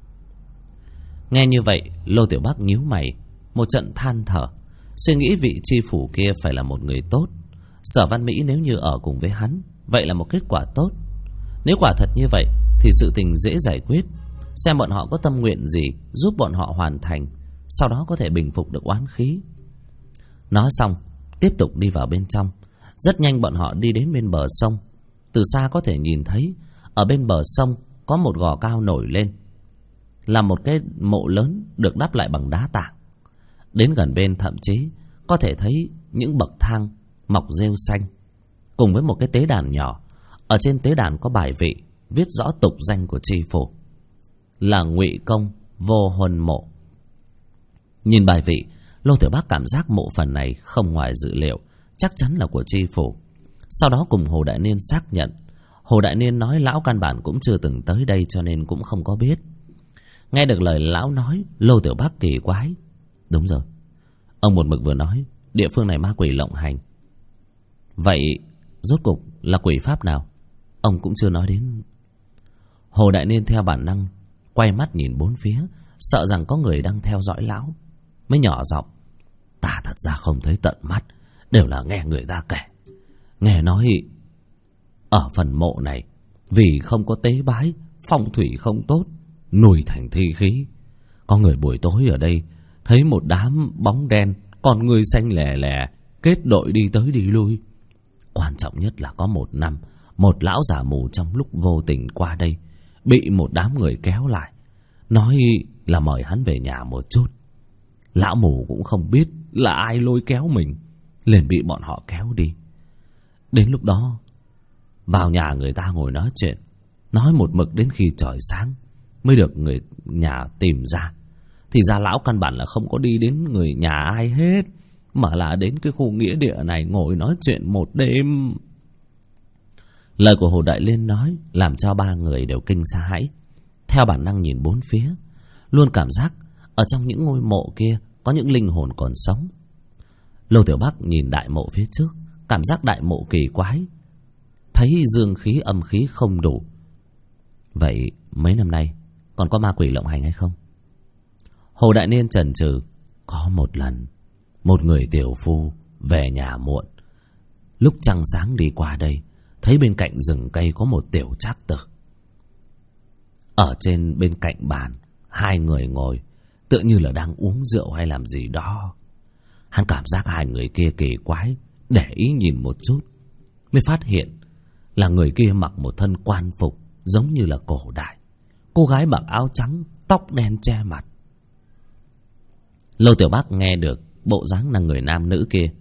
Nghe như vậy, Lô Tiểu Bắc nhíu mày, một trận than thở, suy nghĩ vị tri phủ kia phải là một người tốt. Sở Văn Mỹ nếu như ở cùng với hắn, vậy là một kết quả tốt. Nếu quả thật như vậy thì sự tình dễ giải quyết. Xem bọn họ có tâm nguyện gì, giúp bọn họ hoàn thành, sau đó có thể bình phục được oán khí. Nói xong, tiếp tục đi vào bên trong. Rất nhanh bọn họ đi đến bên bờ sông. Từ xa có thể nhìn thấy ở bên bờ sông có một gò cao nổi lên, là một cái mộ lớn được đắp lại bằng đá tảng. Đến gần bên thậm chí có thể thấy những bậc thang mọc rêu xanh, cùng với một cái tế đàn nhỏ. Ở trên tế đàn có bài vị viết rõ tục danh của tri phủ là Ngụy Công Vô Huân Mộ. Nhìn bài vị, Lô Tiểu Bác cảm giác mộ phần này không ngoài dự liệu, chắc chắn là của tri phủ. Sau đó cùng Hồ Đại Niên xác nhận. Hồ Đại Niên nói lão căn bản cũng chưa từng tới đây, cho nên cũng không có biết. Nghe được lời lão nói, Lô Tiểu Bác kỳ quái. Đúng rồi, ông một mực vừa nói địa phương này ma quỷ lộng hành. Vậy rốt cục là quỷ pháp nào? Ông cũng chưa nói đến. Hồ Đại Niên theo bản năng quay mắt nhìn bốn phía, sợ rằng có người đang theo dõi lão, mới nhỏ giọng. Ta thật ra không thấy tận mắt, đều là nghe người ta kể. Nghe nói ở phần mộ này vì không có tế bái, phong thủy không tốt, nuôi thành thi khí. Có người buổi tối ở đây thấy một đám bóng đen, con người xanh lè lè, kết đội đi tới đi lui. Quan trọng nhất là có một năm, một lão già mù trong lúc vô tình qua đây bị một đám người kéo lại, nói là mời hắn về nhà một chút. Lão mù cũng không biết là ai lôi kéo mình, liền bị bọn họ kéo đi. Đến lúc đó vào nhà người ta ngồi nói chuyện, nói một mực đến khi trời sáng mới được người nhà tìm ra. Thì ra lão căn bản là không có đi đến người nhà ai hết, mà là đến cái khu nghĩa địa này ngồi nói chuyện một đêm. Lời của Hồ Đại Liên nói làm cho ba người đều kinh hãi, theo bản năng nhìn bốn phía, luôn cảm giác ở trong những ngôi mộ kia có những linh hồn còn sống. Lô Tiểu Bắc nhìn đại mộ phía trước, cảm giác đại mộ kỳ quái, thấy dương khí âm khí không đủ. Vậy mấy năm nay còn có ma quỷ lộng hành hay không? Hồ Đại Niên chần chừ. Có một lần, một người tiểu phu về nhà muộn, lúc trăng sáng đi qua đây, thấy bên cạnh rừng cây có một tiểu trác tử. Ở trên bên cạnh bàn, hai người ngồi, tựa như là đang uống rượu hay làm gì đó. Hắn cảm giác hai người kia kỳ quái, để ý nhìn một chút, mới phát hiện là người kia mặc một thân quan phục giống như là cổ đại. Cô gái mặc áo trắng, tóc đen che mặt. Lô Tiểu Bắc nghe được bộ dáng là người nam nữ kia,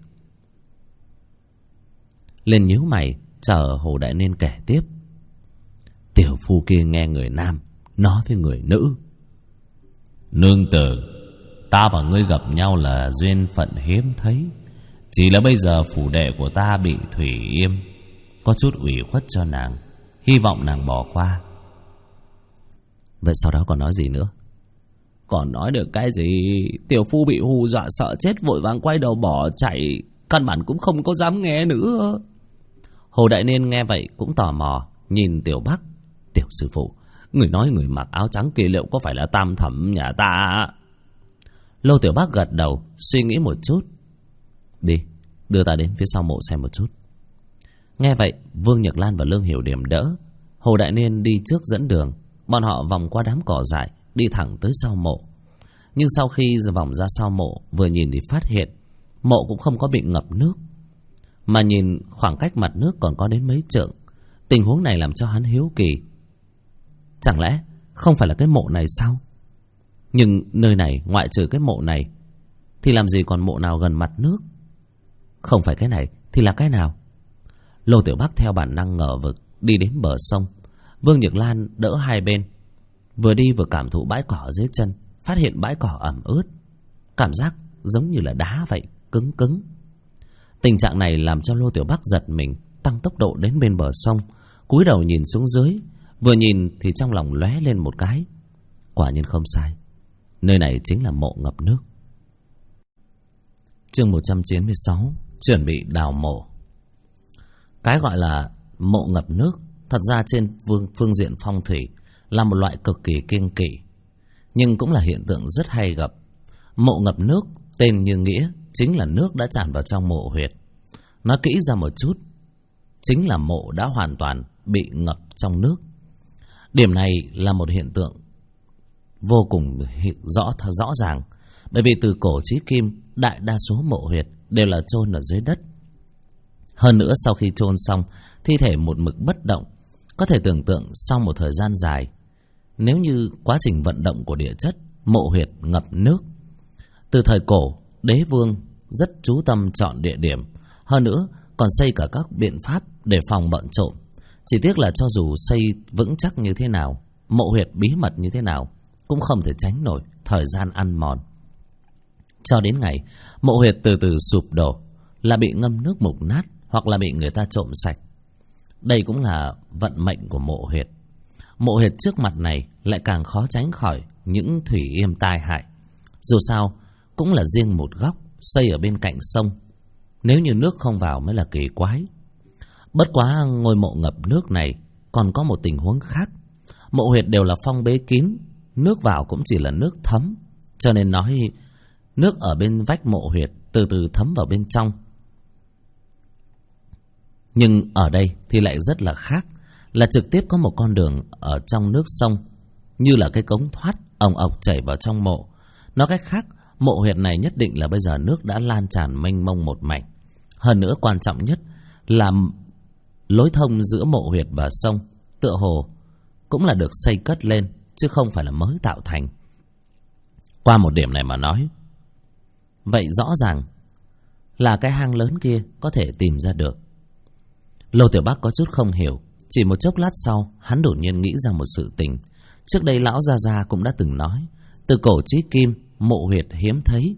lên nhíu mày chờ Hồ Đại Niên kể tiếp. Tiểu phu kia nghe người nam nói với người nữ. Nương tử, ta và ngươi gặp nhau là duyên phận hiếm thấy. Chỉ là bây giờ phủ đệ của ta bị Thủy Yêm có chút ủy khuất cho nàng, hy vọng nàng bỏ qua. Vậy sau đó còn nói gì nữa? Còn nói được cái gì? Tiểu phu bị hù dọa sợ chết, vội vàng quay đầu bỏ chạy, căn bản cũng không có dám nghe nữa. Hồ Đại Niên nghe vậy cũng tò mò, nhìn Tiểu Bắc. Tiểu sư phụ, người nói người mặc áo trắng kia liệu có phải là tam thẩm nhà ta? Lô Tiểu Bắc gật đầu, suy nghĩ một chút. Đi, đưa ta đến phía sau mộ xem một chút. Nghe vậy, Vương Nhật Lan và Lương Hiểu Điểm đỡ. Hồ Đại Niên đi trước dẫn đường. Bọn họ vòng qua đám cỏ dại, đi thẳng tới sau mộ. Nhưng sau khi vòng ra sau mộ, vừa nhìn thì phát hiện mộ cũng không có bị ngập nước, mà nhìn khoảng cách mặt nước còn có đến mấy trượng. Tình huống này làm cho hắn hiếu kỳ. Chẳng lẽ không phải là cái mộ này sao? Nhưng nơi này ngoại trừ cái mộ này thì làm gì còn mộ nào gần mặt nước? Không phải cái này thì là cái nào? Lô Tiểu Bắc theo bản năng ngờ vực đi đến bờ sông. Vương Nhật Lan đỡ hai bên, vừa đi vừa cảm thụ bãi cỏ dưới chân, phát hiện bãi cỏ ẩm ướt, cảm giác giống như là đá vậy, cứng cứng. Tình trạng này làm cho Lô Tiểu Bắc giật mình, tăng tốc độ đến bên bờ sông, cúi đầu nhìn xuống dưới. Vừa nhìn thì trong lòng lóe lên một cái. Quả nhiên không sai, nơi này chính là mộ ngập nước. Chương 196, chuẩn bị đào mộ. Cái gọi là mộ ngập nước thật ra trên phương diện phong thủy là một loại cực kỳ kiêng kỵ, nhưng cũng là hiện tượng rất hay gặp. Mộ ngập nước tên như nghĩa, chính là nước đã tràn vào trong mộ huyệt. Nói kỹ ra một chút, chính là mộ đã hoàn toàn bị ngập trong nước. Điểm này là một hiện tượng vô cùng rõ ràng, bởi vì từ cổ chí kim, đại đa số mộ huyệt đều là chôn ở dưới đất. Hơn nữa sau khi chôn xong, thi thể một mực bất động. Có thể tưởng tượng sau một thời gian dài, nếu như quá trình vận động của địa chất, mộ huyệt ngập nước, Từ thời cổ, đế vương rất chú tâm chọn địa điểm, hơn nữa còn xây cả các biện pháp để phòng bọn trộm. Chỉ tiếc là cho dù xây vững chắc như thế nào, mộ huyệt bí mật như thế nào, cũng không thể tránh nổi thời gian ăn mòn. Cho đến ngày mộ huyệt từ từ sụp đổ, là bị ngâm nước mục nát, hoặc là bị người ta trộm sạch. Đây cũng là vận mệnh của mộ huyệt. Mộ huyệt trước mặt này lại càng khó tránh khỏi những thủy yêm tai hại. Dù sao cũng là riêng một góc, xây ở bên cạnh sông, nếu như nước không vào mới là kỳ quái. Bất quá ngôi mộ ngập nước này còn có một tình huống khác. Mộ huyệt đều là phong bế kín, nước vào cũng chỉ là nước thấm, cho nên nói nước ở bên vách mộ huyệt từ từ thấm vào bên trong. Nhưng ở đây thì lại rất là khác, là trực tiếp có một con đường ở trong nước sông, như là cái cống thoát ồng ọc chảy vào trong mộ. Nói cách khác, mộ huyệt này nhất định là bây giờ nước đã lan tràn mênh mông một mảnh. Hơn nữa quan trọng nhất là lối thông giữa mộ huyệt và sông tựa hồ cũng là được xây cất lên, chứ không phải là mới tạo thành. Qua một điểm này mà nói, vậy rõ ràng là cái hang lớn kia có thể tìm ra được. Lô Tiểu Bắc có chút không hiểu. Chỉ một chốc lát sau, hắn đột nhiên nghĩ ra một sự tình. Trước đây lão Gia Gia cũng đã từng nói, từ cổ chí kim, mộ huyệt hiếm thấy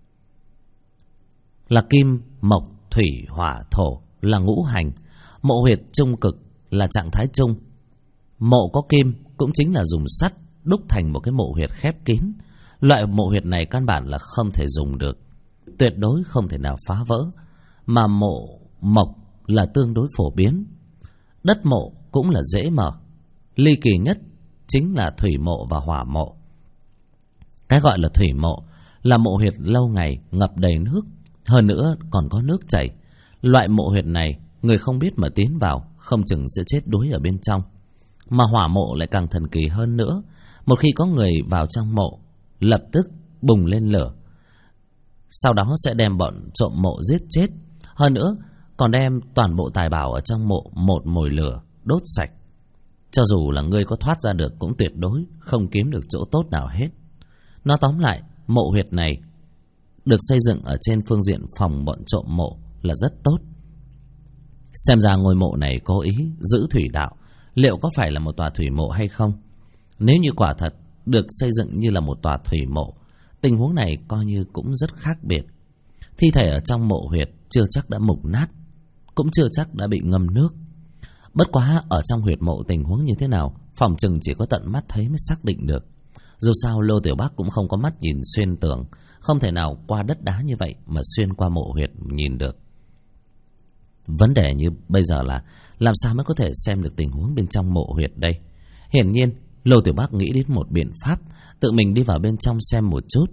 là kim, mộc, thủy, hỏa, thổ là ngũ hành. Mộ huyệt trung cực là trạng thái chung. Mộ có kim cũng chính là dùng sắt đúc thành một cái mộ huyệt khép kín. Loại mộ huyệt này căn bản là không thể dùng được, tuyệt đối không thể nào phá vỡ. Mà mộ mộc là tương đối phổ biến. Đất mộ cũng là dễ mở. Ly kỳ nhất chính là thủy mộ và hỏa mộ. Cái gọi là thủy mộ là mộ huyệt lâu ngày ngập đầy nước, hơn nữa còn có nước chảy. Loại mộ huyệt này người không biết mà tiến vào không chừng sẽ chết đuối ở bên trong. Mà hỏa mộ lại càng thần kỳ hơn nữa. Một khi có người vào trong mộ, lập tức bùng lên lửa, sau đó sẽ đem bọn trộm mộ giết chết. Hơn nữa còn đem toàn bộ tài bảo ở trong mộ một mồi lửa đốt sạch. Cho dù là ngươi có thoát ra được cũng tuyệt đối không kiếm được chỗ tốt nào hết. Nói tóm lại, mộ huyệt này được xây dựng ở trên phương diện phòng bọn trộm mộ là rất tốt. Xem ra ngôi mộ này cố ý giữ thủy đạo, liệu có phải là một tòa thủy mộ hay không? Nếu như quả thật được xây dựng như là một tòa thủy mộ, tình huống này coi như cũng rất khác biệt. Thi thể ở trong mộ huyệt chưa chắc đã mục nát, cũng chưa chắc đã bị ngâm nước. Bất quá ở trong huyệt mộ tình huống như thế nào, phỏng chừng chỉ có tận mắt thấy mới xác định được. Dù sao Lô Tiểu Bắc cũng không có mắt nhìn xuyên tường, không thể nào qua đất đá như vậy mà xuyên qua mộ huyệt nhìn được. Vấn đề như bây giờ là làm sao mới có thể xem được tình huống bên trong mộ huyệt đây? Hiển nhiên Lô Tiểu Bắc nghĩ đến một biện pháp, tự mình đi vào bên trong xem một chút.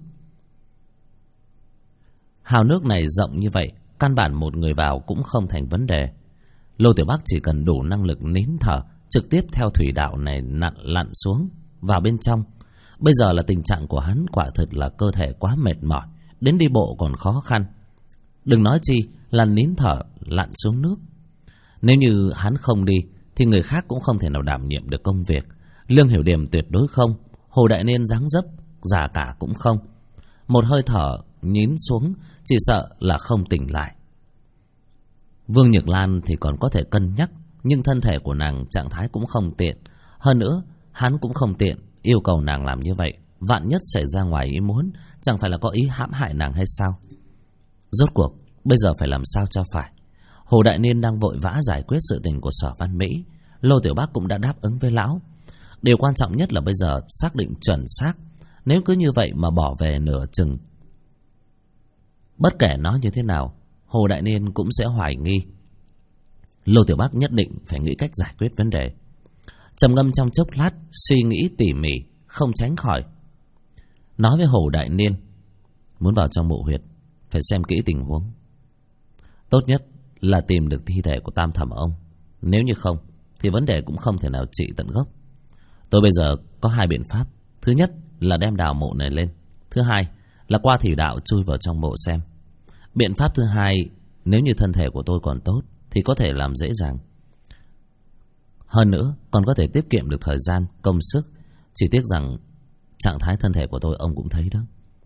Hào nước này rộng như vậy, căn bản một người vào cũng không thành vấn đề. Lô Tiểu Bắc chỉ cần đủ năng lực nín thở, trực tiếp theo thủy đạo này lặn xuống vào bên trong. Bây giờ là tình trạng của hắn quả thực là cơ thể quá mệt mỏi, đến đi bộ còn khó khăn, đừng nói chi là nín thở lặn xuống nước. Nếu như hắn không đi thì người khác cũng không thể nào đảm nhiệm được công việc. Lương Hiểu Điềm tuyệt đối không, Hồ Đại Niên dáng dấp già cả cũng không. Một hơi thở nhín xuống chỉ sợ là không tỉnh lại. Vương Nhược Lan thì còn có thể cân nhắc, nhưng thân thể của nàng trạng thái cũng không tiện. Hơn nữa hắn cũng không tiện yêu cầu nàng làm như vậy, vạn nhất xảy ra ngoài ý muốn, chẳng phải là có ý hãm hại nàng hay sao? Rốt cuộc bây giờ phải làm sao cho phải? Hồ Đại Niên đang vội vã giải quyết sự tình của Sở Văn Mỹ. Lô Tiểu Bắc cũng đã đáp ứng với lão. Điều quan trọng nhất là bây giờ xác định chuẩn xác. Nếu cứ như vậy mà bỏ về nửa chừng, bất kể nói như thế nào, Hồ Đại Niên cũng sẽ hoài nghi. Lô Tiểu Bắc nhất định phải nghĩ cách giải quyết vấn đề. Trầm ngâm trong chốc lát, suy nghĩ tỉ mỉ, không tránh khỏi nói với Hồ Đại Niên, muốn vào trong mộ huyệt phải xem kỹ tình huống. Tốt nhất là tìm được thi thể của tam thẩm ông. Nếu như không thì vấn đề cũng không thể nào trị tận gốc. Tôi bây giờ có hai biện pháp. Thứ nhất là đem đào mộ này lên. Thứ hai là qua thủy đạo chui vào trong mộ xem. Biện pháp thứ hai, nếu như thân thể của tôi còn tốt thì có thể làm dễ dàng. Hơn nữa còn có thể tiết kiệm được thời gian, công sức. Chỉ tiếc rằng trạng thái thân thể của tôi ông cũng thấy đó.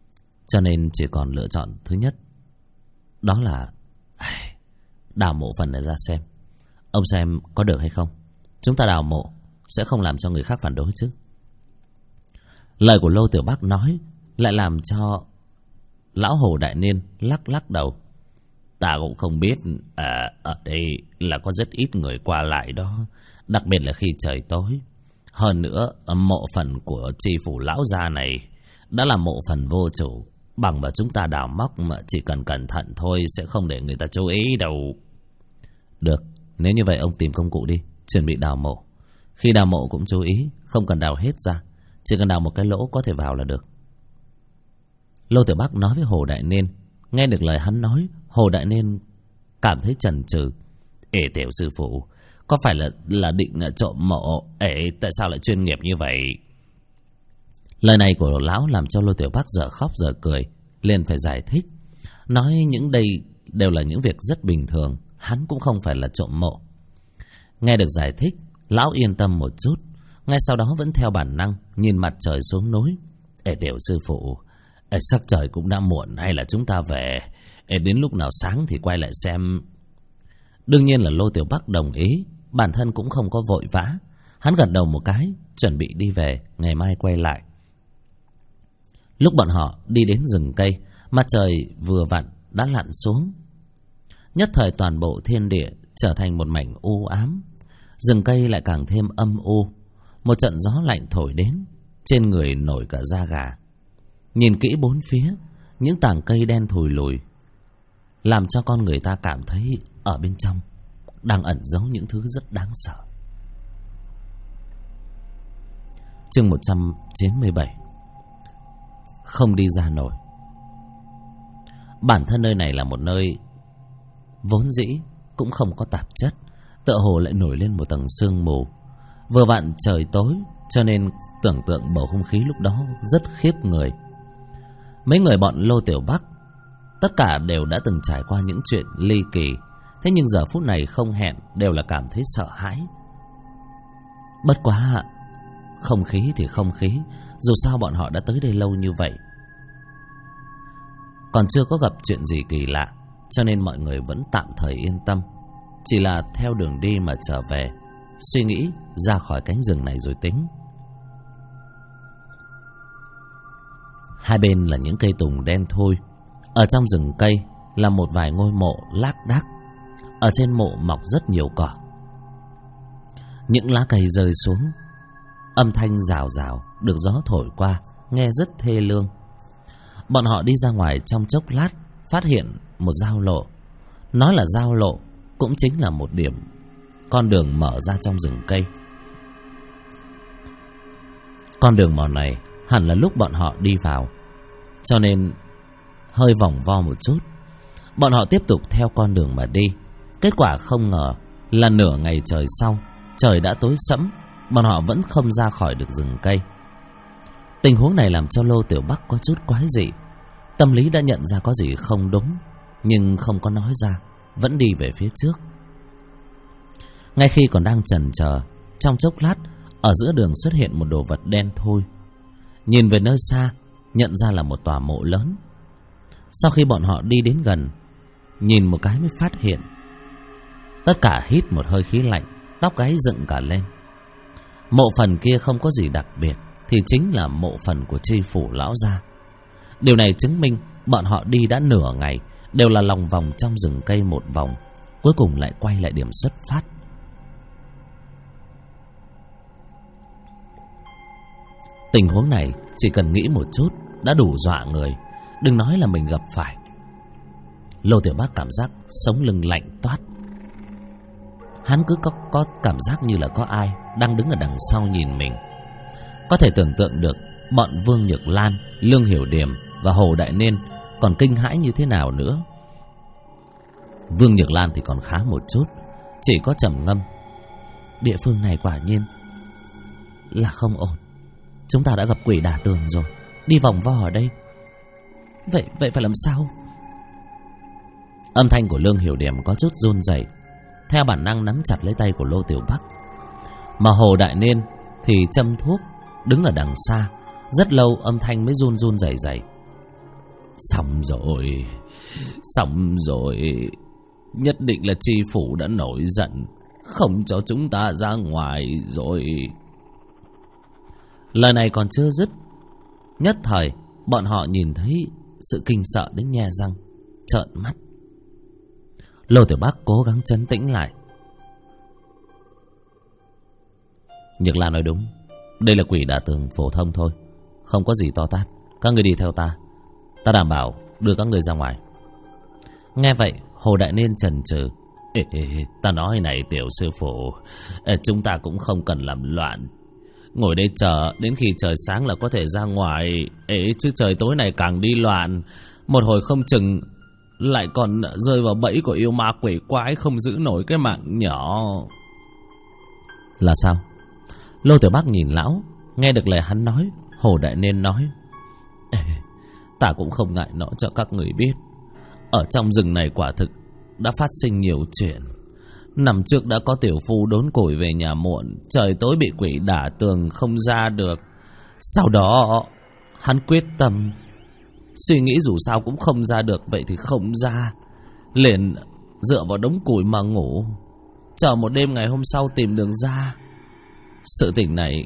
cho nên chỉ còn lựa chọn thứ nhất, đó là đào mộ phần này ra xem. Ông xem có được hay không. Chúng ta đào mộ sẽ không làm cho người khác phản đối chứ. Lời của Lô Tiểu Bắc nói lại làm cho lão Hồ Đại Niên lắc lắc đầu. Ta cũng không biết, ở đây là có rất ít người qua lại đó, đặc biệt là khi trời tối. Hơn nữa, mộ phần của tri phủ lão gia này đã là mộ phần vô chủ, bằng mà chúng ta đào móc mà chỉ cần cẩn thận thôi, sẽ không để người ta chú ý đâu. Được, nếu như vậy ông tìm công cụ đi, chuẩn bị đào mộ. Khi đào mộ cũng chú ý, không cần đào hết ra, chỉ cần đào một cái lỗ có thể vào là được. Lô Tiểu Bắc nói với Hồ Đại Niên. Nghe được lời hắn nói, Hồ Đại Niên cảm thấy chần chừ. Tiểu sư phụ, có phải là định trộm mộ? Tại sao lại chuyên nghiệp như vậy? Lời này của lão làm cho Lô Tiểu Bắc giờ khóc giờ cười, liền phải giải thích, nói những đây đều là những việc rất bình thường, hắn cũng không phải là trộm mộ. Nghe được giải thích, lão yên tâm một chút. Ngay sau đó vẫn theo bản năng nhìn mặt trời xuống núi. Tiểu sư phụ, sắc trời cũng đã muộn, hay là chúng ta về? Đến lúc nào sáng thì quay lại xem. Đương nhiên là Lô Tiểu Bắc đồng ý, bản thân cũng không có vội vã. Hắn gật đầu một cái, chuẩn bị đi về, ngày mai quay lại. Lúc bọn họ đi đến rừng cây, mặt trời vừa vặn đã lặn xuống. Nhất thời toàn bộ thiên địa trở thành một mảnh u ám. Rừng cây lại càng thêm âm u. Một trận gió lạnh thổi đến, trên người nổi cả da gà. Nhìn kỹ bốn phía, những tảng cây đen thùi lùi, làm cho con người ta cảm thấy ở bên trong đang ẩn giấu những thứ rất đáng sợ. Chương 197. Không đi ra nổi. Bản thân nơi này là một nơi vốn dĩ cũng không có tạp chất, tựa hồ lại nổi lên một tầng sương mù. Vừa vặn trời tối, cho nên tưởng tượng bầu không khí lúc đó rất khiếp người. Mấy người bọn Lô Tiểu Bắc tất cả đều đã từng trải qua những chuyện ly kỳ, thế nhưng giờ phút này không hẹn đều là cảm thấy sợ hãi. Bất quá không khí thì không khí, dù sao bọn họ đã tới đây lâu như vậy, còn chưa có gặp chuyện gì kỳ lạ, cho nên mọi người vẫn tạm thời yên tâm. Chỉ là theo đường đi mà trở về, suy nghĩ ra khỏi cánh rừng này rồi tính. Hai bên là những cây tùng đen thui. Ở trong rừng cây là một vài ngôi mộ lác đác. Ở trên mộ mọc rất nhiều cỏ. Những lá cây rơi xuống, âm thanh rào rào được gió thổi qua, nghe rất thê lương. Bọn họ đi ra ngoài trong chốc lát, phát hiện một giao lộ. Nói là giao lộ cũng chính là một điểm con đường mở ra trong rừng cây. Con đường mòn này hẳn là lúc bọn họ đi vào, cho nên hơi vòng vo một chút. Bọn họ tiếp tục theo con đường mà đi. Kết quả không ngờ là nửa ngày trời sau, trời đã tối sẫm, bọn họ vẫn không ra khỏi được rừng cây. Tình huống này làm cho Lô Tiểu Bắc có chút quái dị. Tâm lý đã nhận ra có gì không đúng, nhưng không có nói ra, vẫn đi về phía trước. Ngay khi còn đang chần chờ, trong chốc lát ở giữa đường xuất hiện một đồ vật đen thui. Nhìn về nơi xa, nhận ra là một tòa mộ lớn. Sau khi bọn họ đi đến gần, nhìn một cái mới phát hiện. Tất cả hít một hơi khí lạnh, tóc gáy dựng cả lên. Mộ phần kia không có gì đặc biệt, thì chính là mộ phần của tri phủ lão gia. Điều này chứng minh bọn họ đi đã nửa ngày, đều là lòng vòng trong rừng cây một vòng, cuối cùng lại quay lại điểm xuất phát. Tình huống này chỉ cần nghĩ một chút đã đủ dọa người, đừng nói là mình gặp phải. Lô Tiểu Bắc cảm giác sống lưng lạnh toát. Hắn cứ có cảm giác như là có ai đang đứng ở đằng sau nhìn mình. Có thể tưởng tượng được bọn Vương Nhược Lan, Lương Hiểu Điềm và Hồ Đại Niên còn kinh hãi như thế nào nữa. Vương Nhược Lan thì còn khá một chút, chỉ có trầm ngâm. Địa phương này quả nhiên là không ổn. Chúng ta đã gặp quỷ đả tường rồi, đi vòng vo ở đây. Vậy phải làm sao? Âm thanh của Lương Hiểu Điềm có chút run rẩy, theo bản năng nắm chặt lấy tay của Lô Tiểu Bắc. Mà Hồ Đại Niên thì châm thuốc, đứng ở đằng xa. Rất lâu âm thanh mới run run rẩy rẩy. Xong rồi, xong rồi. Nhất định là tri phủ đã nổi giận, không cho chúng ta ra ngoài rồi. Lời này còn chưa dứt, nhất thời bọn họ nhìn thấy sự kinh sợ đến nhe răng trợn mắt. Lô Tiểu Bác cố gắng trấn tĩnh lại. Nhược Lan nói đúng, đây là quỷ đả tường phổ thông thôi, không có gì to tát. Các người đi theo ta, ta đảm bảo đưa các người ra ngoài. Nghe vậy Hồ Đại Niên chần chừ. Ta nói này tiểu sư phụ, chúng ta cũng không cần làm loạn, ngồi đây chờ đến khi trời sáng là có thể ra ngoài. Chứ trời tối này càng đi loạn, một hồi không chừng lại còn rơi vào bẫy của yêu ma quỷ quái, không giữ nổi cái mạng nhỏ. Là sao? Lô Tiểu Bác nhìn lão, nghe được lời hắn nói, Hồ Đại Niên nói: ta cũng không ngại nói cho các người biết, ở trong rừng này quả thực đã phát sinh nhiều chuyện. Năm trước đã có tiểu phu đốn củi về nhà muộn, trời tối bị quỷ đả tường không ra được. Sau đó hắn quyết tâm, suy nghĩ dù sao cũng không ra được, vậy thì không ra, liền dựa vào đống củi mà ngủ, chờ một đêm ngày hôm sau tìm đường ra. Sự tình này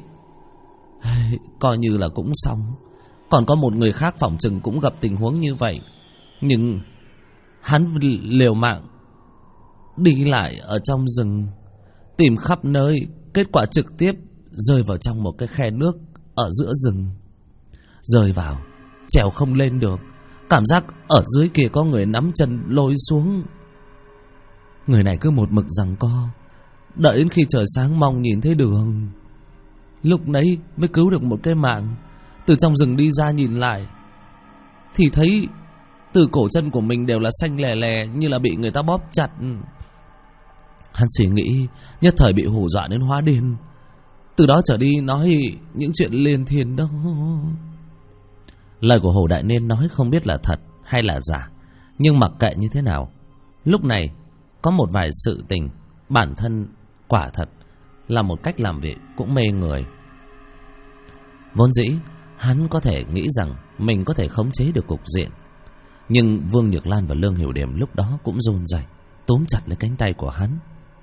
coi như là cũng xong. Còn có một người khác phỏng chừng cũng gặp tình huống như vậy, nhưng hắn liều mạng đi lại ở trong rừng, tìm khắp nơi, kết quả trực tiếp rơi vào trong một cái khe nước ở giữa rừng. Rơi vào, trèo không lên được, cảm giác ở dưới kia có người nắm chân lôi xuống. Người này cứ một mực giằng co, đợi đến khi trời sáng mong nhìn thấy đường, lúc nãy mới cứu được một cái mạng. Từ trong rừng đi ra nhìn lại thì thấy từ cổ chân của mình đều là xanh lè lè, như là bị người ta bóp chặt. Hắn suy nghĩ, nhất thời bị hù dọa đến hóa điên. Từ đó trở đi nói những chuyện liên thiên đó. Lời của Hồ Đại Niên nói không biết là thật hay là giả, nhưng mặc kệ như thế nào, lúc này có một vài sự tình bản thân quả thật là một cách làm việc cũng mê người. Vốn dĩ hắn có thể nghĩ rằng mình có thể khống chế được cục diện, nhưng Vương Nhược Lan và Lương Hiểu Điểm lúc đó cũng run rẩy, túm chặt lấy cánh tay của hắn.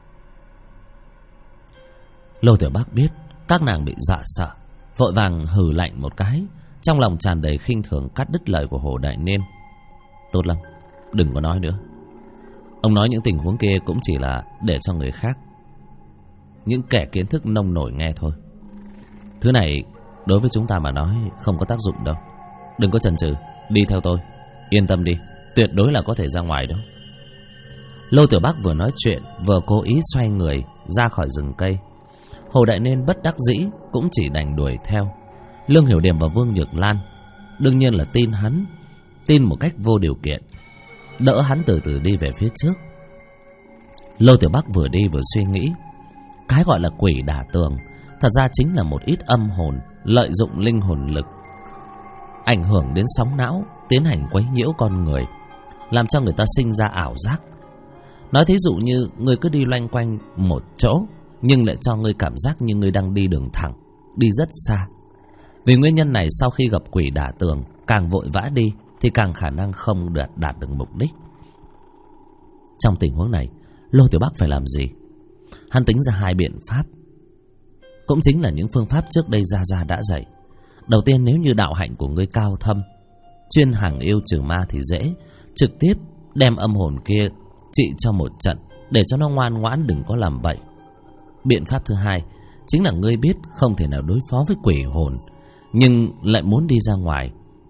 Lô Tiểu Bác biết các nàng bị dọa sợ, vội vàng hừ lạnh một cái, trong lòng tràn đầy khinh thường cắt đứt lời của Hồ Đại Niên. Tốt lắm, đừng có nói nữa. Ông nói những tình huống kia cũng chỉ là để cho người khác, những kẻ kiến thức nông nổi nghe thôi. Thứ này đối với chúng ta mà nói không có tác dụng đâu. Đừng có chần chừ, đi theo tôi. Yên tâm đi, tuyệt đối là có thể ra ngoài đó. Lô Tiểu Bác vừa nói chuyện vừa cố ý xoay người ra khỏi rừng cây. Hồ Đại Niên bất đắc dĩ cũng chỉ đành đuổi theo. Lương Hiểu Điểm và Vương Nhược Lan đương nhiên là tin hắn, tin một cách vô điều kiện, đỡ hắn từ từ đi về phía trước. Lô Tiểu Bác vừa đi vừa suy nghĩ, cái gọi là quỷ đả tường thật ra chính là một ít âm hồn lợi dụng linh hồn lực ảnh hưởng đến sóng não, tiến hành quấy nhiễu con người, làm cho người ta sinh ra ảo giác. Nói thí dụ như người cứ đi loanh quanh một chỗ, nhưng lại cho người cảm giác như người đang đi đường thẳng, đi rất xa. Vì nguyên nhân này, sau khi gặp quỷ đả tường, càng vội vã đi thì càng khả năng không đạt được mục đích. Trong tình huống này, Lô Tiểu Bác phải làm gì? Hắn tính ra hai biện pháp, cũng chính là những phương pháp trước đây Gia đã dạy. Đầu tiên, nếu như đạo hạnh của ngươi cao thâm, chuyên hàng yêu trừ ma thì dễ, trực tiếp đem âm hồn kia trị cho một trận, để cho nó ngoan ngoãn đừng có làm bậy. Biện pháp thứ hai chính là ngươi biết không thể nào đối phó với quỷ hồn, nhưng lại muốn đi ra ngoài.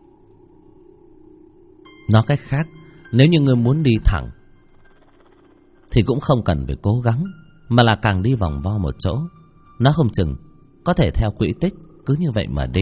Nói cách khác, nếu như ngươi muốn đi thẳng thì cũng không cần phải cố gắng, mà là càng đi vòng vo một chỗ, nó không chừng có thể theo quỹ tích cứ như vậy mà đi.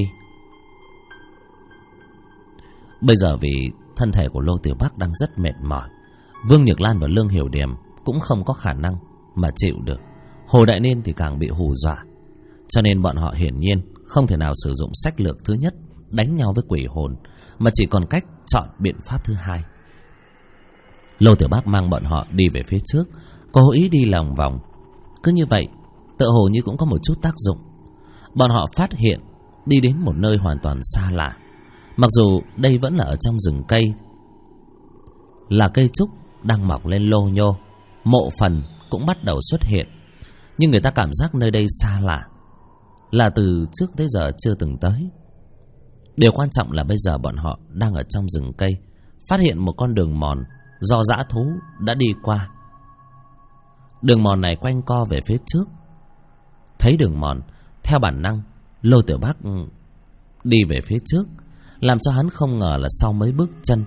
Bây giờ vì thân thể của Lô Tiểu Bác đang rất mệt mỏi, Vương Nhược Lan và Lương Hiểu Điểm cũng không có khả năng mà chịu được. Hồ Đại Niên thì càng bị hù dọa, cho nên bọn họ hiển nhiên không thể nào sử dụng sách lược thứ nhất, đánh nhau với quỷ hồn, mà chỉ còn cách chọn biện pháp thứ hai. Lô Tiểu Bác mang bọn họ đi về phía trước, cố ý đi lòng vòng. Cứ như vậy, tựa hồ như cũng có một chút tác dụng. Bọn họ phát hiện đi đến một nơi hoàn toàn xa lạ. Mặc dù đây vẫn là ở trong rừng cây, là cây trúc đang mọc lên lô nhô, mộ phần cũng bắt đầu xuất hiện, nhưng người ta cảm giác nơi đây xa lạ, là từ trước tới giờ chưa từng tới. Điều quan trọng là bây giờ bọn họ đang ở trong rừng cây, phát hiện một con đường mòn do dã thú đã đi qua. Đường mòn này quanh co về phía trước. Thấy đường mòn, theo bản năng Lô Tiểu Bác đi về phía trước, làm cho hắn không ngờ là sau mấy bước chân,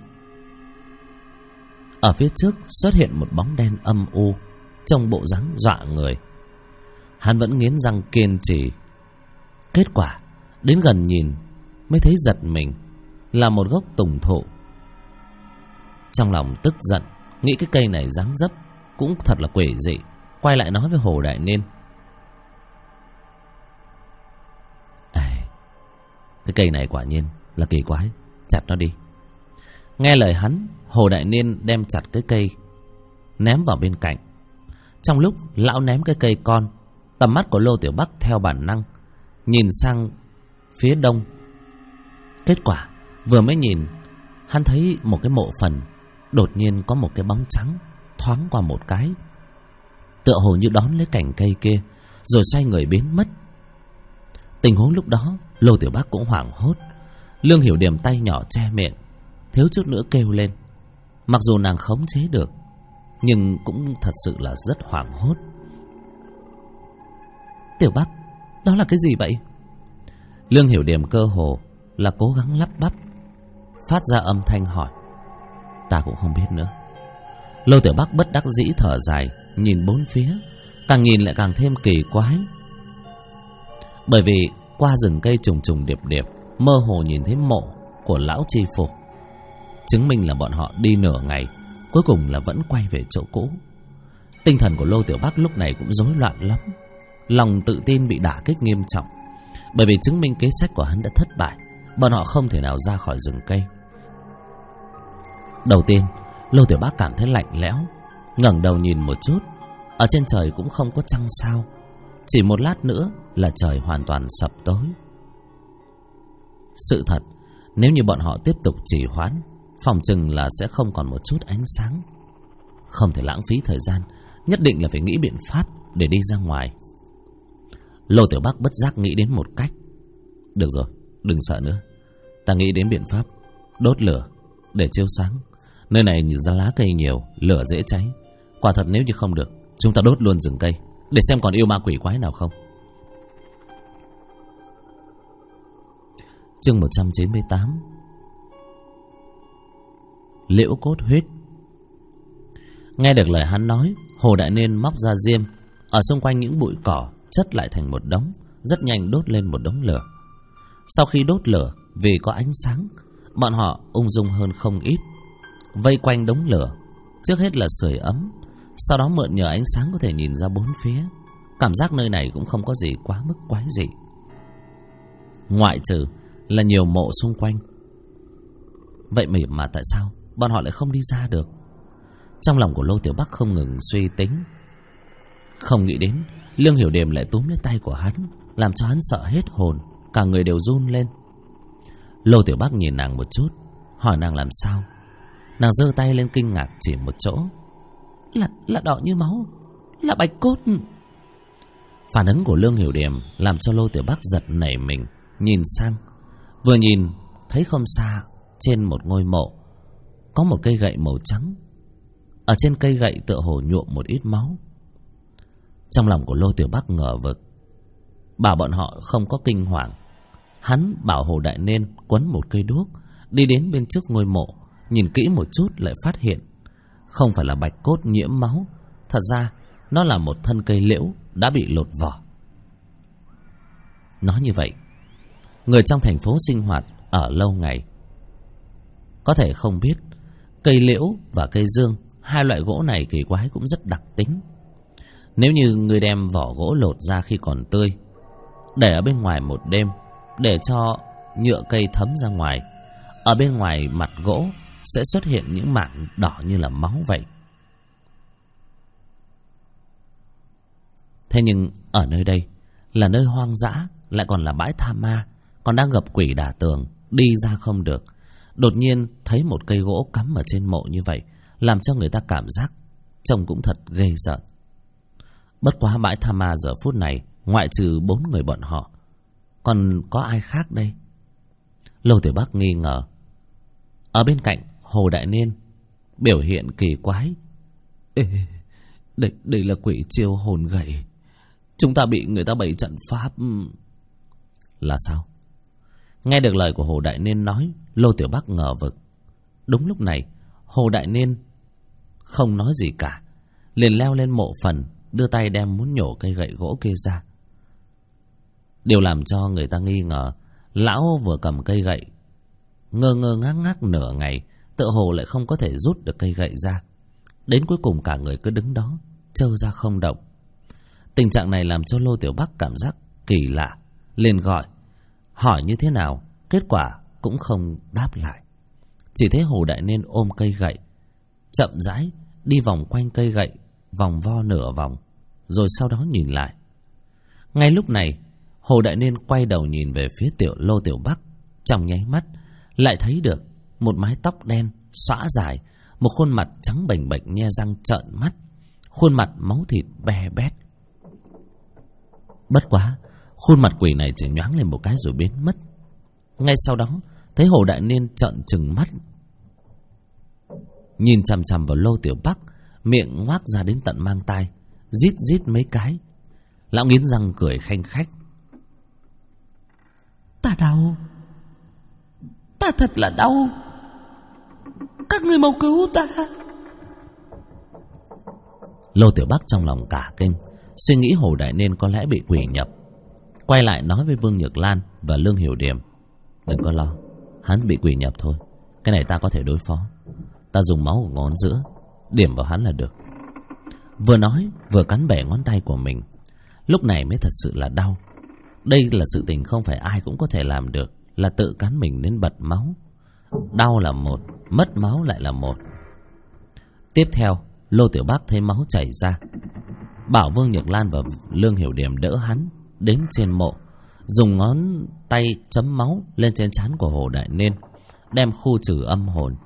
ở phía trước xuất hiện một bóng đen âm u, trông bộ dáng dọa người. Hắn vẫn nghiến răng kiên trì. Kết quả đến gần nhìn mới thấy giật mình, là một gốc tùng thụ. Trong lòng tức giận, nghĩ cái cây này dáng dấp cũng thật là quỷ dị, quay lại nói với Hồ Đại Niên: cái cây này quả nhiên là kỳ quái, chặt nó đi. Nghe lời hắn, Hồ Đại Niên đem chặt cái cây, ném vào bên cạnh. Trong lúc lão ném cái cây con, tầm mắt của Lô Tiểu Bắc theo bản năng nhìn sang phía đông. Kết quả vừa mới nhìn, hắn thấy một cái mộ phần, đột nhiên có một cái bóng trắng thoáng qua một cái, tựa hồ như đón lấy cành cây kia, rồi xoay người biến mất. Tình huống lúc đó Lô Tiểu Bắc cũng hoảng hốt. Lương Hiểu Điềm tay nhỏ che miệng, thiếu chút nữa kêu lên. Mặc dù nàng khống chế được, nhưng cũng thật sự là rất hoảng hốt. Tiểu Bắc, đó là cái gì vậy? Lương Hiểu Điềm cơ hồ là cố gắng lắp bắp, phát ra âm thanh hỏi. Ta cũng không biết nữa. Lô Tiểu Bắc bất đắc dĩ thở dài, nhìn bốn phía, càng nhìn lại càng thêm kỳ quái. Bởi vì qua rừng cây trùng trùng điệp điệp, mơ hồ nhìn thấy mộ của lão tri phủ, chứng minh là bọn họ đi nửa ngày, cuối cùng là vẫn quay về chỗ cũ. Tinh thần của Lô Tiểu Bắc lúc này cũng rối loạn lắm, lòng tự tin bị đả kích nghiêm trọng. Bởi vì chứng minh kế sách của hắn đã thất bại, bọn họ không thể nào ra khỏi rừng cây. Đầu tiên, Lô Tiểu Bắc cảm thấy lạnh lẽo, ngẩng đầu nhìn một chút, ở trên trời cũng không có trăng sao. Chỉ một lát nữa là trời hoàn toàn sập tối. Sự thật, nếu như bọn họ tiếp tục trì hoãn, phòng chừng là sẽ không còn một chút ánh sáng. Không thể lãng phí thời gian, nhất định là phải nghĩ biện pháp để đi ra ngoài. Lô Tiểu Bắc bất giác nghĩ đến một cách. Được rồi, đừng sợ nữa. Ta nghĩ đến biện pháp đốt lửa để chiếu sáng. Nơi này nhìn ra lá cây nhiều, lửa dễ cháy. Quả thật nếu như không được, chúng ta đốt luôn rừng cây, để xem còn yêu ma quỷ quái nào không. Chương 198. Liễu cốt huyết. Nghe được lời hắn nói, Hồ Đại Niên móc ra diêm, ở xung quanh những bụi cỏ chất lại thành một đống, rất nhanh đốt lên một đống lửa. Sau khi đốt lửa, vì có ánh sáng, bọn họ ung dung hơn không ít. Vây quanh đống lửa, trước hết là sưởi ấm, sau đó mượn nhờ ánh sáng có thể nhìn ra bốn phía. Cảm giác nơi này cũng không có gì quá mức quái dị, ngoại trừ là nhiều mộ xung quanh. Vậy mà tại sao bọn họ lại không đi ra được? Trong lòng của Lô Tiểu Bắc không ngừng suy tính. Không nghĩ đến Lương Hiểu Điềm lại túm lấy tay của hắn, làm cho hắn sợ hết hồn, cả người đều run lên. Lô Tiểu Bắc nhìn nàng một chút, hỏi nàng làm sao. Nàng giơ tay lên kinh ngạc chỉ một chỗ. Là đỏ như máu, là bạch cốt. Phản ứng của Lương Hiểu Điềm làm cho Lô Tiểu Bắc giật nảy mình, nhìn sang. Vừa nhìn thấy không xa, trên một ngôi mộ có một cây gậy màu trắng. Ở trên cây gậy tựa hồ nhuộm một ít máu. Trong lòng của Lô Tiểu Bắc ngờ vực, bảo bọn họ không có kinh hoàng. Hắn bảo Hồ Đại Niên quấn một cây đuốc, đi đến bên trước ngôi mộ, nhìn kỹ một chút lại phát hiện không phải là bạch cốt nhiễm máu. Thật ra nó là một thân cây liễu đã bị lột vỏ. Nói như vậy, người trong thành phố sinh hoạt ở lâu ngày có thể không biết cây liễu và cây dương, hai loại gỗ này kỳ quái cũng rất đặc tính. Nếu như người đem vỏ gỗ lột ra khi còn tươi, để ở bên ngoài một đêm, để cho nhựa cây thấm ra ngoài, ở bên ngoài mặt gỗ sẽ xuất hiện những mảng đỏ như là máu vậy. Thế nhưng ở nơi đây là nơi hoang dã, lại còn là bãi tha ma, còn đang gặp quỷ đả tường, đi ra không được. Đột nhiên thấy một cây gỗ cắm ở trên mộ như vậy, làm cho người ta cảm giác trông cũng thật ghê rợn. Bất quá bãi tha ma giờ phút này, ngoại trừ 4 người bọn họ, còn có ai khác đây? Lô Tiểu Bắc nghi ngờ. Ở bên cạnh, Hồ Đại Niên biểu hiện kỳ quái. Ê, đây là quỷ chiêu hồn gậy. Chúng ta bị người ta bày trận pháp. Là sao? Nghe được lời của Hồ Đại Niên nói, Lô Tiểu Bắc ngờ vực. Đúng lúc này, Hồ Đại Niên không nói gì cả, liền leo lên mộ phần, đưa tay đem muốn nhổ cây gậy gỗ kia ra. Điều làm cho người ta nghi ngờ, lão vừa cầm cây gậy, ngơ ngác nửa ngày, tựa hồ lại không có thể rút được cây gậy ra. Đến cuối cùng cả người cứ đứng đó, trơ ra không động. Tình trạng này làm cho Lô Tiểu Bắc cảm giác kỳ lạ, liền gọi, hỏi như thế nào, kết quả cũng không đáp lại. Chỉ thấy Hồ Đại Niên ôm cây gậy, chậm rãi đi vòng quanh cây gậy, vòng vo nửa vòng, rồi sau đó nhìn lại. Ngay lúc này, Hồ Đại Niên quay đầu nhìn về phía Lô Tiểu Bắc, trong nháy mắt lại thấy được một mái tóc đen xõa dài, một khuôn mặt trắng bềnh bệch nhe răng trợn mắt, khuôn mặt máu thịt be bét. Bất quá, khuôn mặt quỷ này chỉ nhoáng lên một cái rồi biến mất. Ngay sau đó, thấy Hồ Đại Niên trợn trừng mắt, nhìn chằm chằm vào Lô Tiểu Bắc, miệng ngoác ra đến tận mang tai, rít mấy cái. Lão nghiến răng cười khanh khách. Ta đau, ta thật là đau, các ngươi mau cứu ta. Lô Tiểu Bắc trong lòng cả kinh, suy nghĩ Hồ Đại Niên có lẽ bị quỷ nhập, quay lại nói với Vương Nhược Lan và Lương Hiểu Điềm, đừng có lo, hắn bị quỷ nhập thôi, cái này ta có thể đối phó. Ta dùng máu của ngón giữa điểm vào hắn là được. Vừa nói vừa cắn bẻ ngón tay của mình. Lúc này mới thật sự là đau. Đây là sự tình không phải ai cũng có thể làm được, là tự cắn mình đến bật máu. Đau là một, mất máu lại là một. Tiếp theo, Lô Tiểu Bắc thấy máu chảy ra, bảo Vương Nhược Lan và Lương Hiểu Điềm đỡ hắn đến trên mộ, dùng ngón tay chấm máu lên trên trán của Hồ Đại Niên, đem khu trừ âm hồn.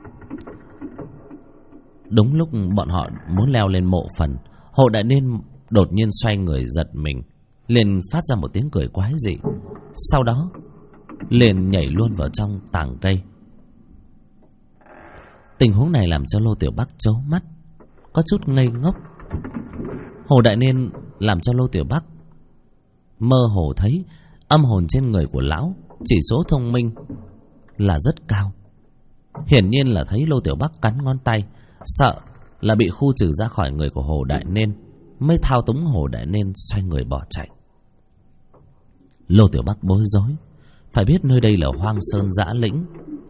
Đúng lúc bọn họ muốn leo lên mộ phần, Hồ Đại Niên đột nhiên xoay người giật mình, liền phát ra một tiếng cười quái dị, sau đó liền nhảy luôn vào trong tàng cây. Tình huống này làm cho Lô Tiểu Bắc trố mắt, có chút ngây ngốc. Hồ Đại Niên làm cho Lô Tiểu Bắc mơ hồ thấy âm hồn trên người của lão chỉ số thông minh là rất cao. Hiển nhiên là thấy Lô Tiểu Bắc cắn ngón tay, sợ là bị khu trừ ra khỏi người của Hồ Đại Niên, mới thao túng Hồ Đại Niên xoay người bỏ chạy. Lô Tiểu Bắc bối rối, phải biết nơi đây là hoang sơn dã lĩnh.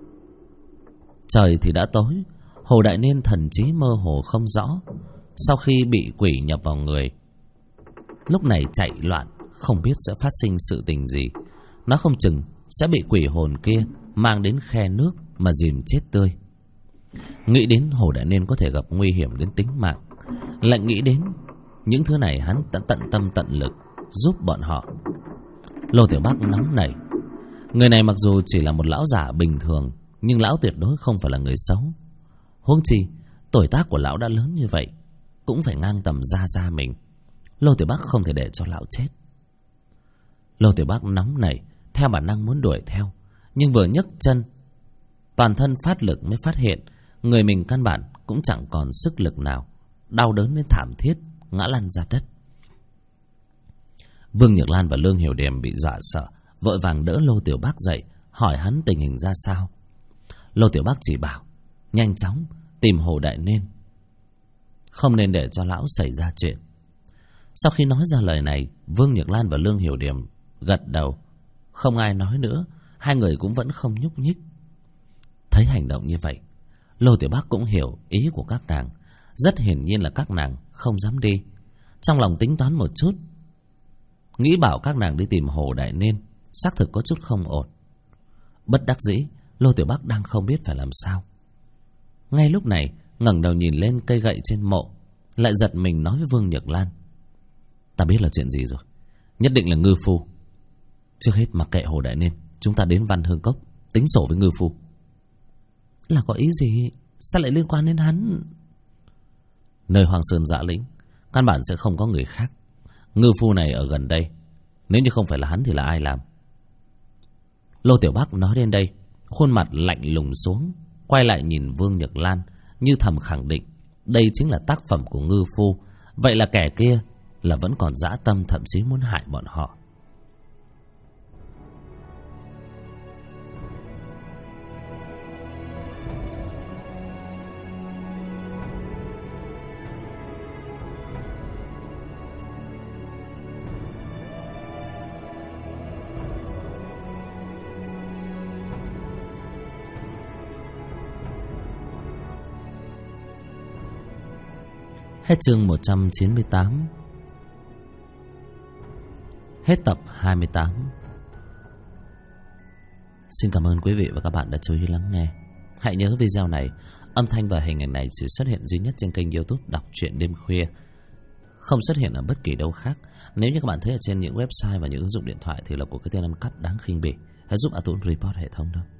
Trời thì đã tối, Hồ Đại Niên thần trí mơ hồ không rõ. Sau khi bị quỷ nhập vào người, lúc này chạy loạn, không biết sẽ phát sinh sự tình gì. Nó không chừng sẽ bị quỷ hồn kia mang đến khe nước mà dìm chết tươi. Nghĩ đến Hồ Đại Niên có thể gặp nguy hiểm đến tính mạng, lại nghĩ đến những thứ này, hắn tận tâm tận lực giúp bọn họ. Lô Tiểu Bắc nóng nảy. Người này mặc dù chỉ là một lão giả bình thường, nhưng lão tuyệt đối không phải là người xấu. Huống chi tuổi tác của lão đã lớn như vậy, cũng phải ngang tầm gia mình. Lô Tiểu Bắc không thể để cho lão chết. Lô Tiểu Bắc nóng nảy, theo bản năng muốn đuổi theo, nhưng vừa nhấc chân, toàn thân phát lực mới phát hiện người mình căn bản cũng chẳng còn sức lực nào, đau đớn đến thảm thiết, ngã lăn ra đất. Vương Nhược Lan và Lương Hiểu Điềm bị dọa sợ, vội vàng đỡ Lô Tiểu Bắc dậy, hỏi hắn tình hình ra sao. Lô Tiểu Bắc chỉ bảo nhanh chóng tìm Hồ Đại Niên, không nên để cho lão xảy ra chuyện. Sau khi nói ra lời này, Vương Nhược Lan và Lương Hiểu Điềm gật đầu, không ai nói nữa. Hai người cũng vẫn không nhúc nhích. Thấy hành động như vậy, Lô Tiểu Bắc cũng hiểu ý của các nàng. Rất hiển nhiên là các nàng không dám đi. Trong lòng tính toán một chút, nghĩ bảo các nàng đi tìm Hồ Đại Niên, xác thực có chút không ổn. Bất đắc dĩ, Lô Tiểu Bắc đang không biết phải làm sao. Ngay lúc này, ngẩng đầu nhìn lên cây gậy trên mộ, lại giật mình nói với Vương Nhược Lan: ta biết là chuyện gì rồi, nhất định là ngư phu. Trước hết mặc kệ Hồ Đại Niên, chúng ta đến Văn Hương Cốc tính sổ với ngư phu. Là có ý gì? Sao lại liên quan đến hắn? Nơi Hoang Sơn Dã Lĩnh căn bản sẽ không có người khác. Ngư phu này ở gần đây, nếu như không phải là hắn thì là ai làm? Lô Tiểu Bắc nói đến đây, khuôn mặt lạnh lùng xuống, quay lại nhìn Vương Nhược Lan, như thầm khẳng định đây chính là tác phẩm của ngư phu. Vậy là kẻ kia là vẫn còn dã tâm, thậm chí muốn hại bọn họ. Hết chương 198. Hết tập 28. Xin cảm ơn quý vị và các bạn đã chú ý lắng nghe. Hãy nhớ video này, âm thanh và hình ảnh này chỉ xuất hiện duy nhất trên kênh YouTube Đọc Truyện Đêm Khuya, không xuất hiện ở bất kỳ đâu khác. Nếu như các bạn thấy ở trên những website và những ứng dụng điện thoại thì là của cái tên ăn cắp đáng khinh bỉ. Hãy giúp A Tuấn report hệ thống đó.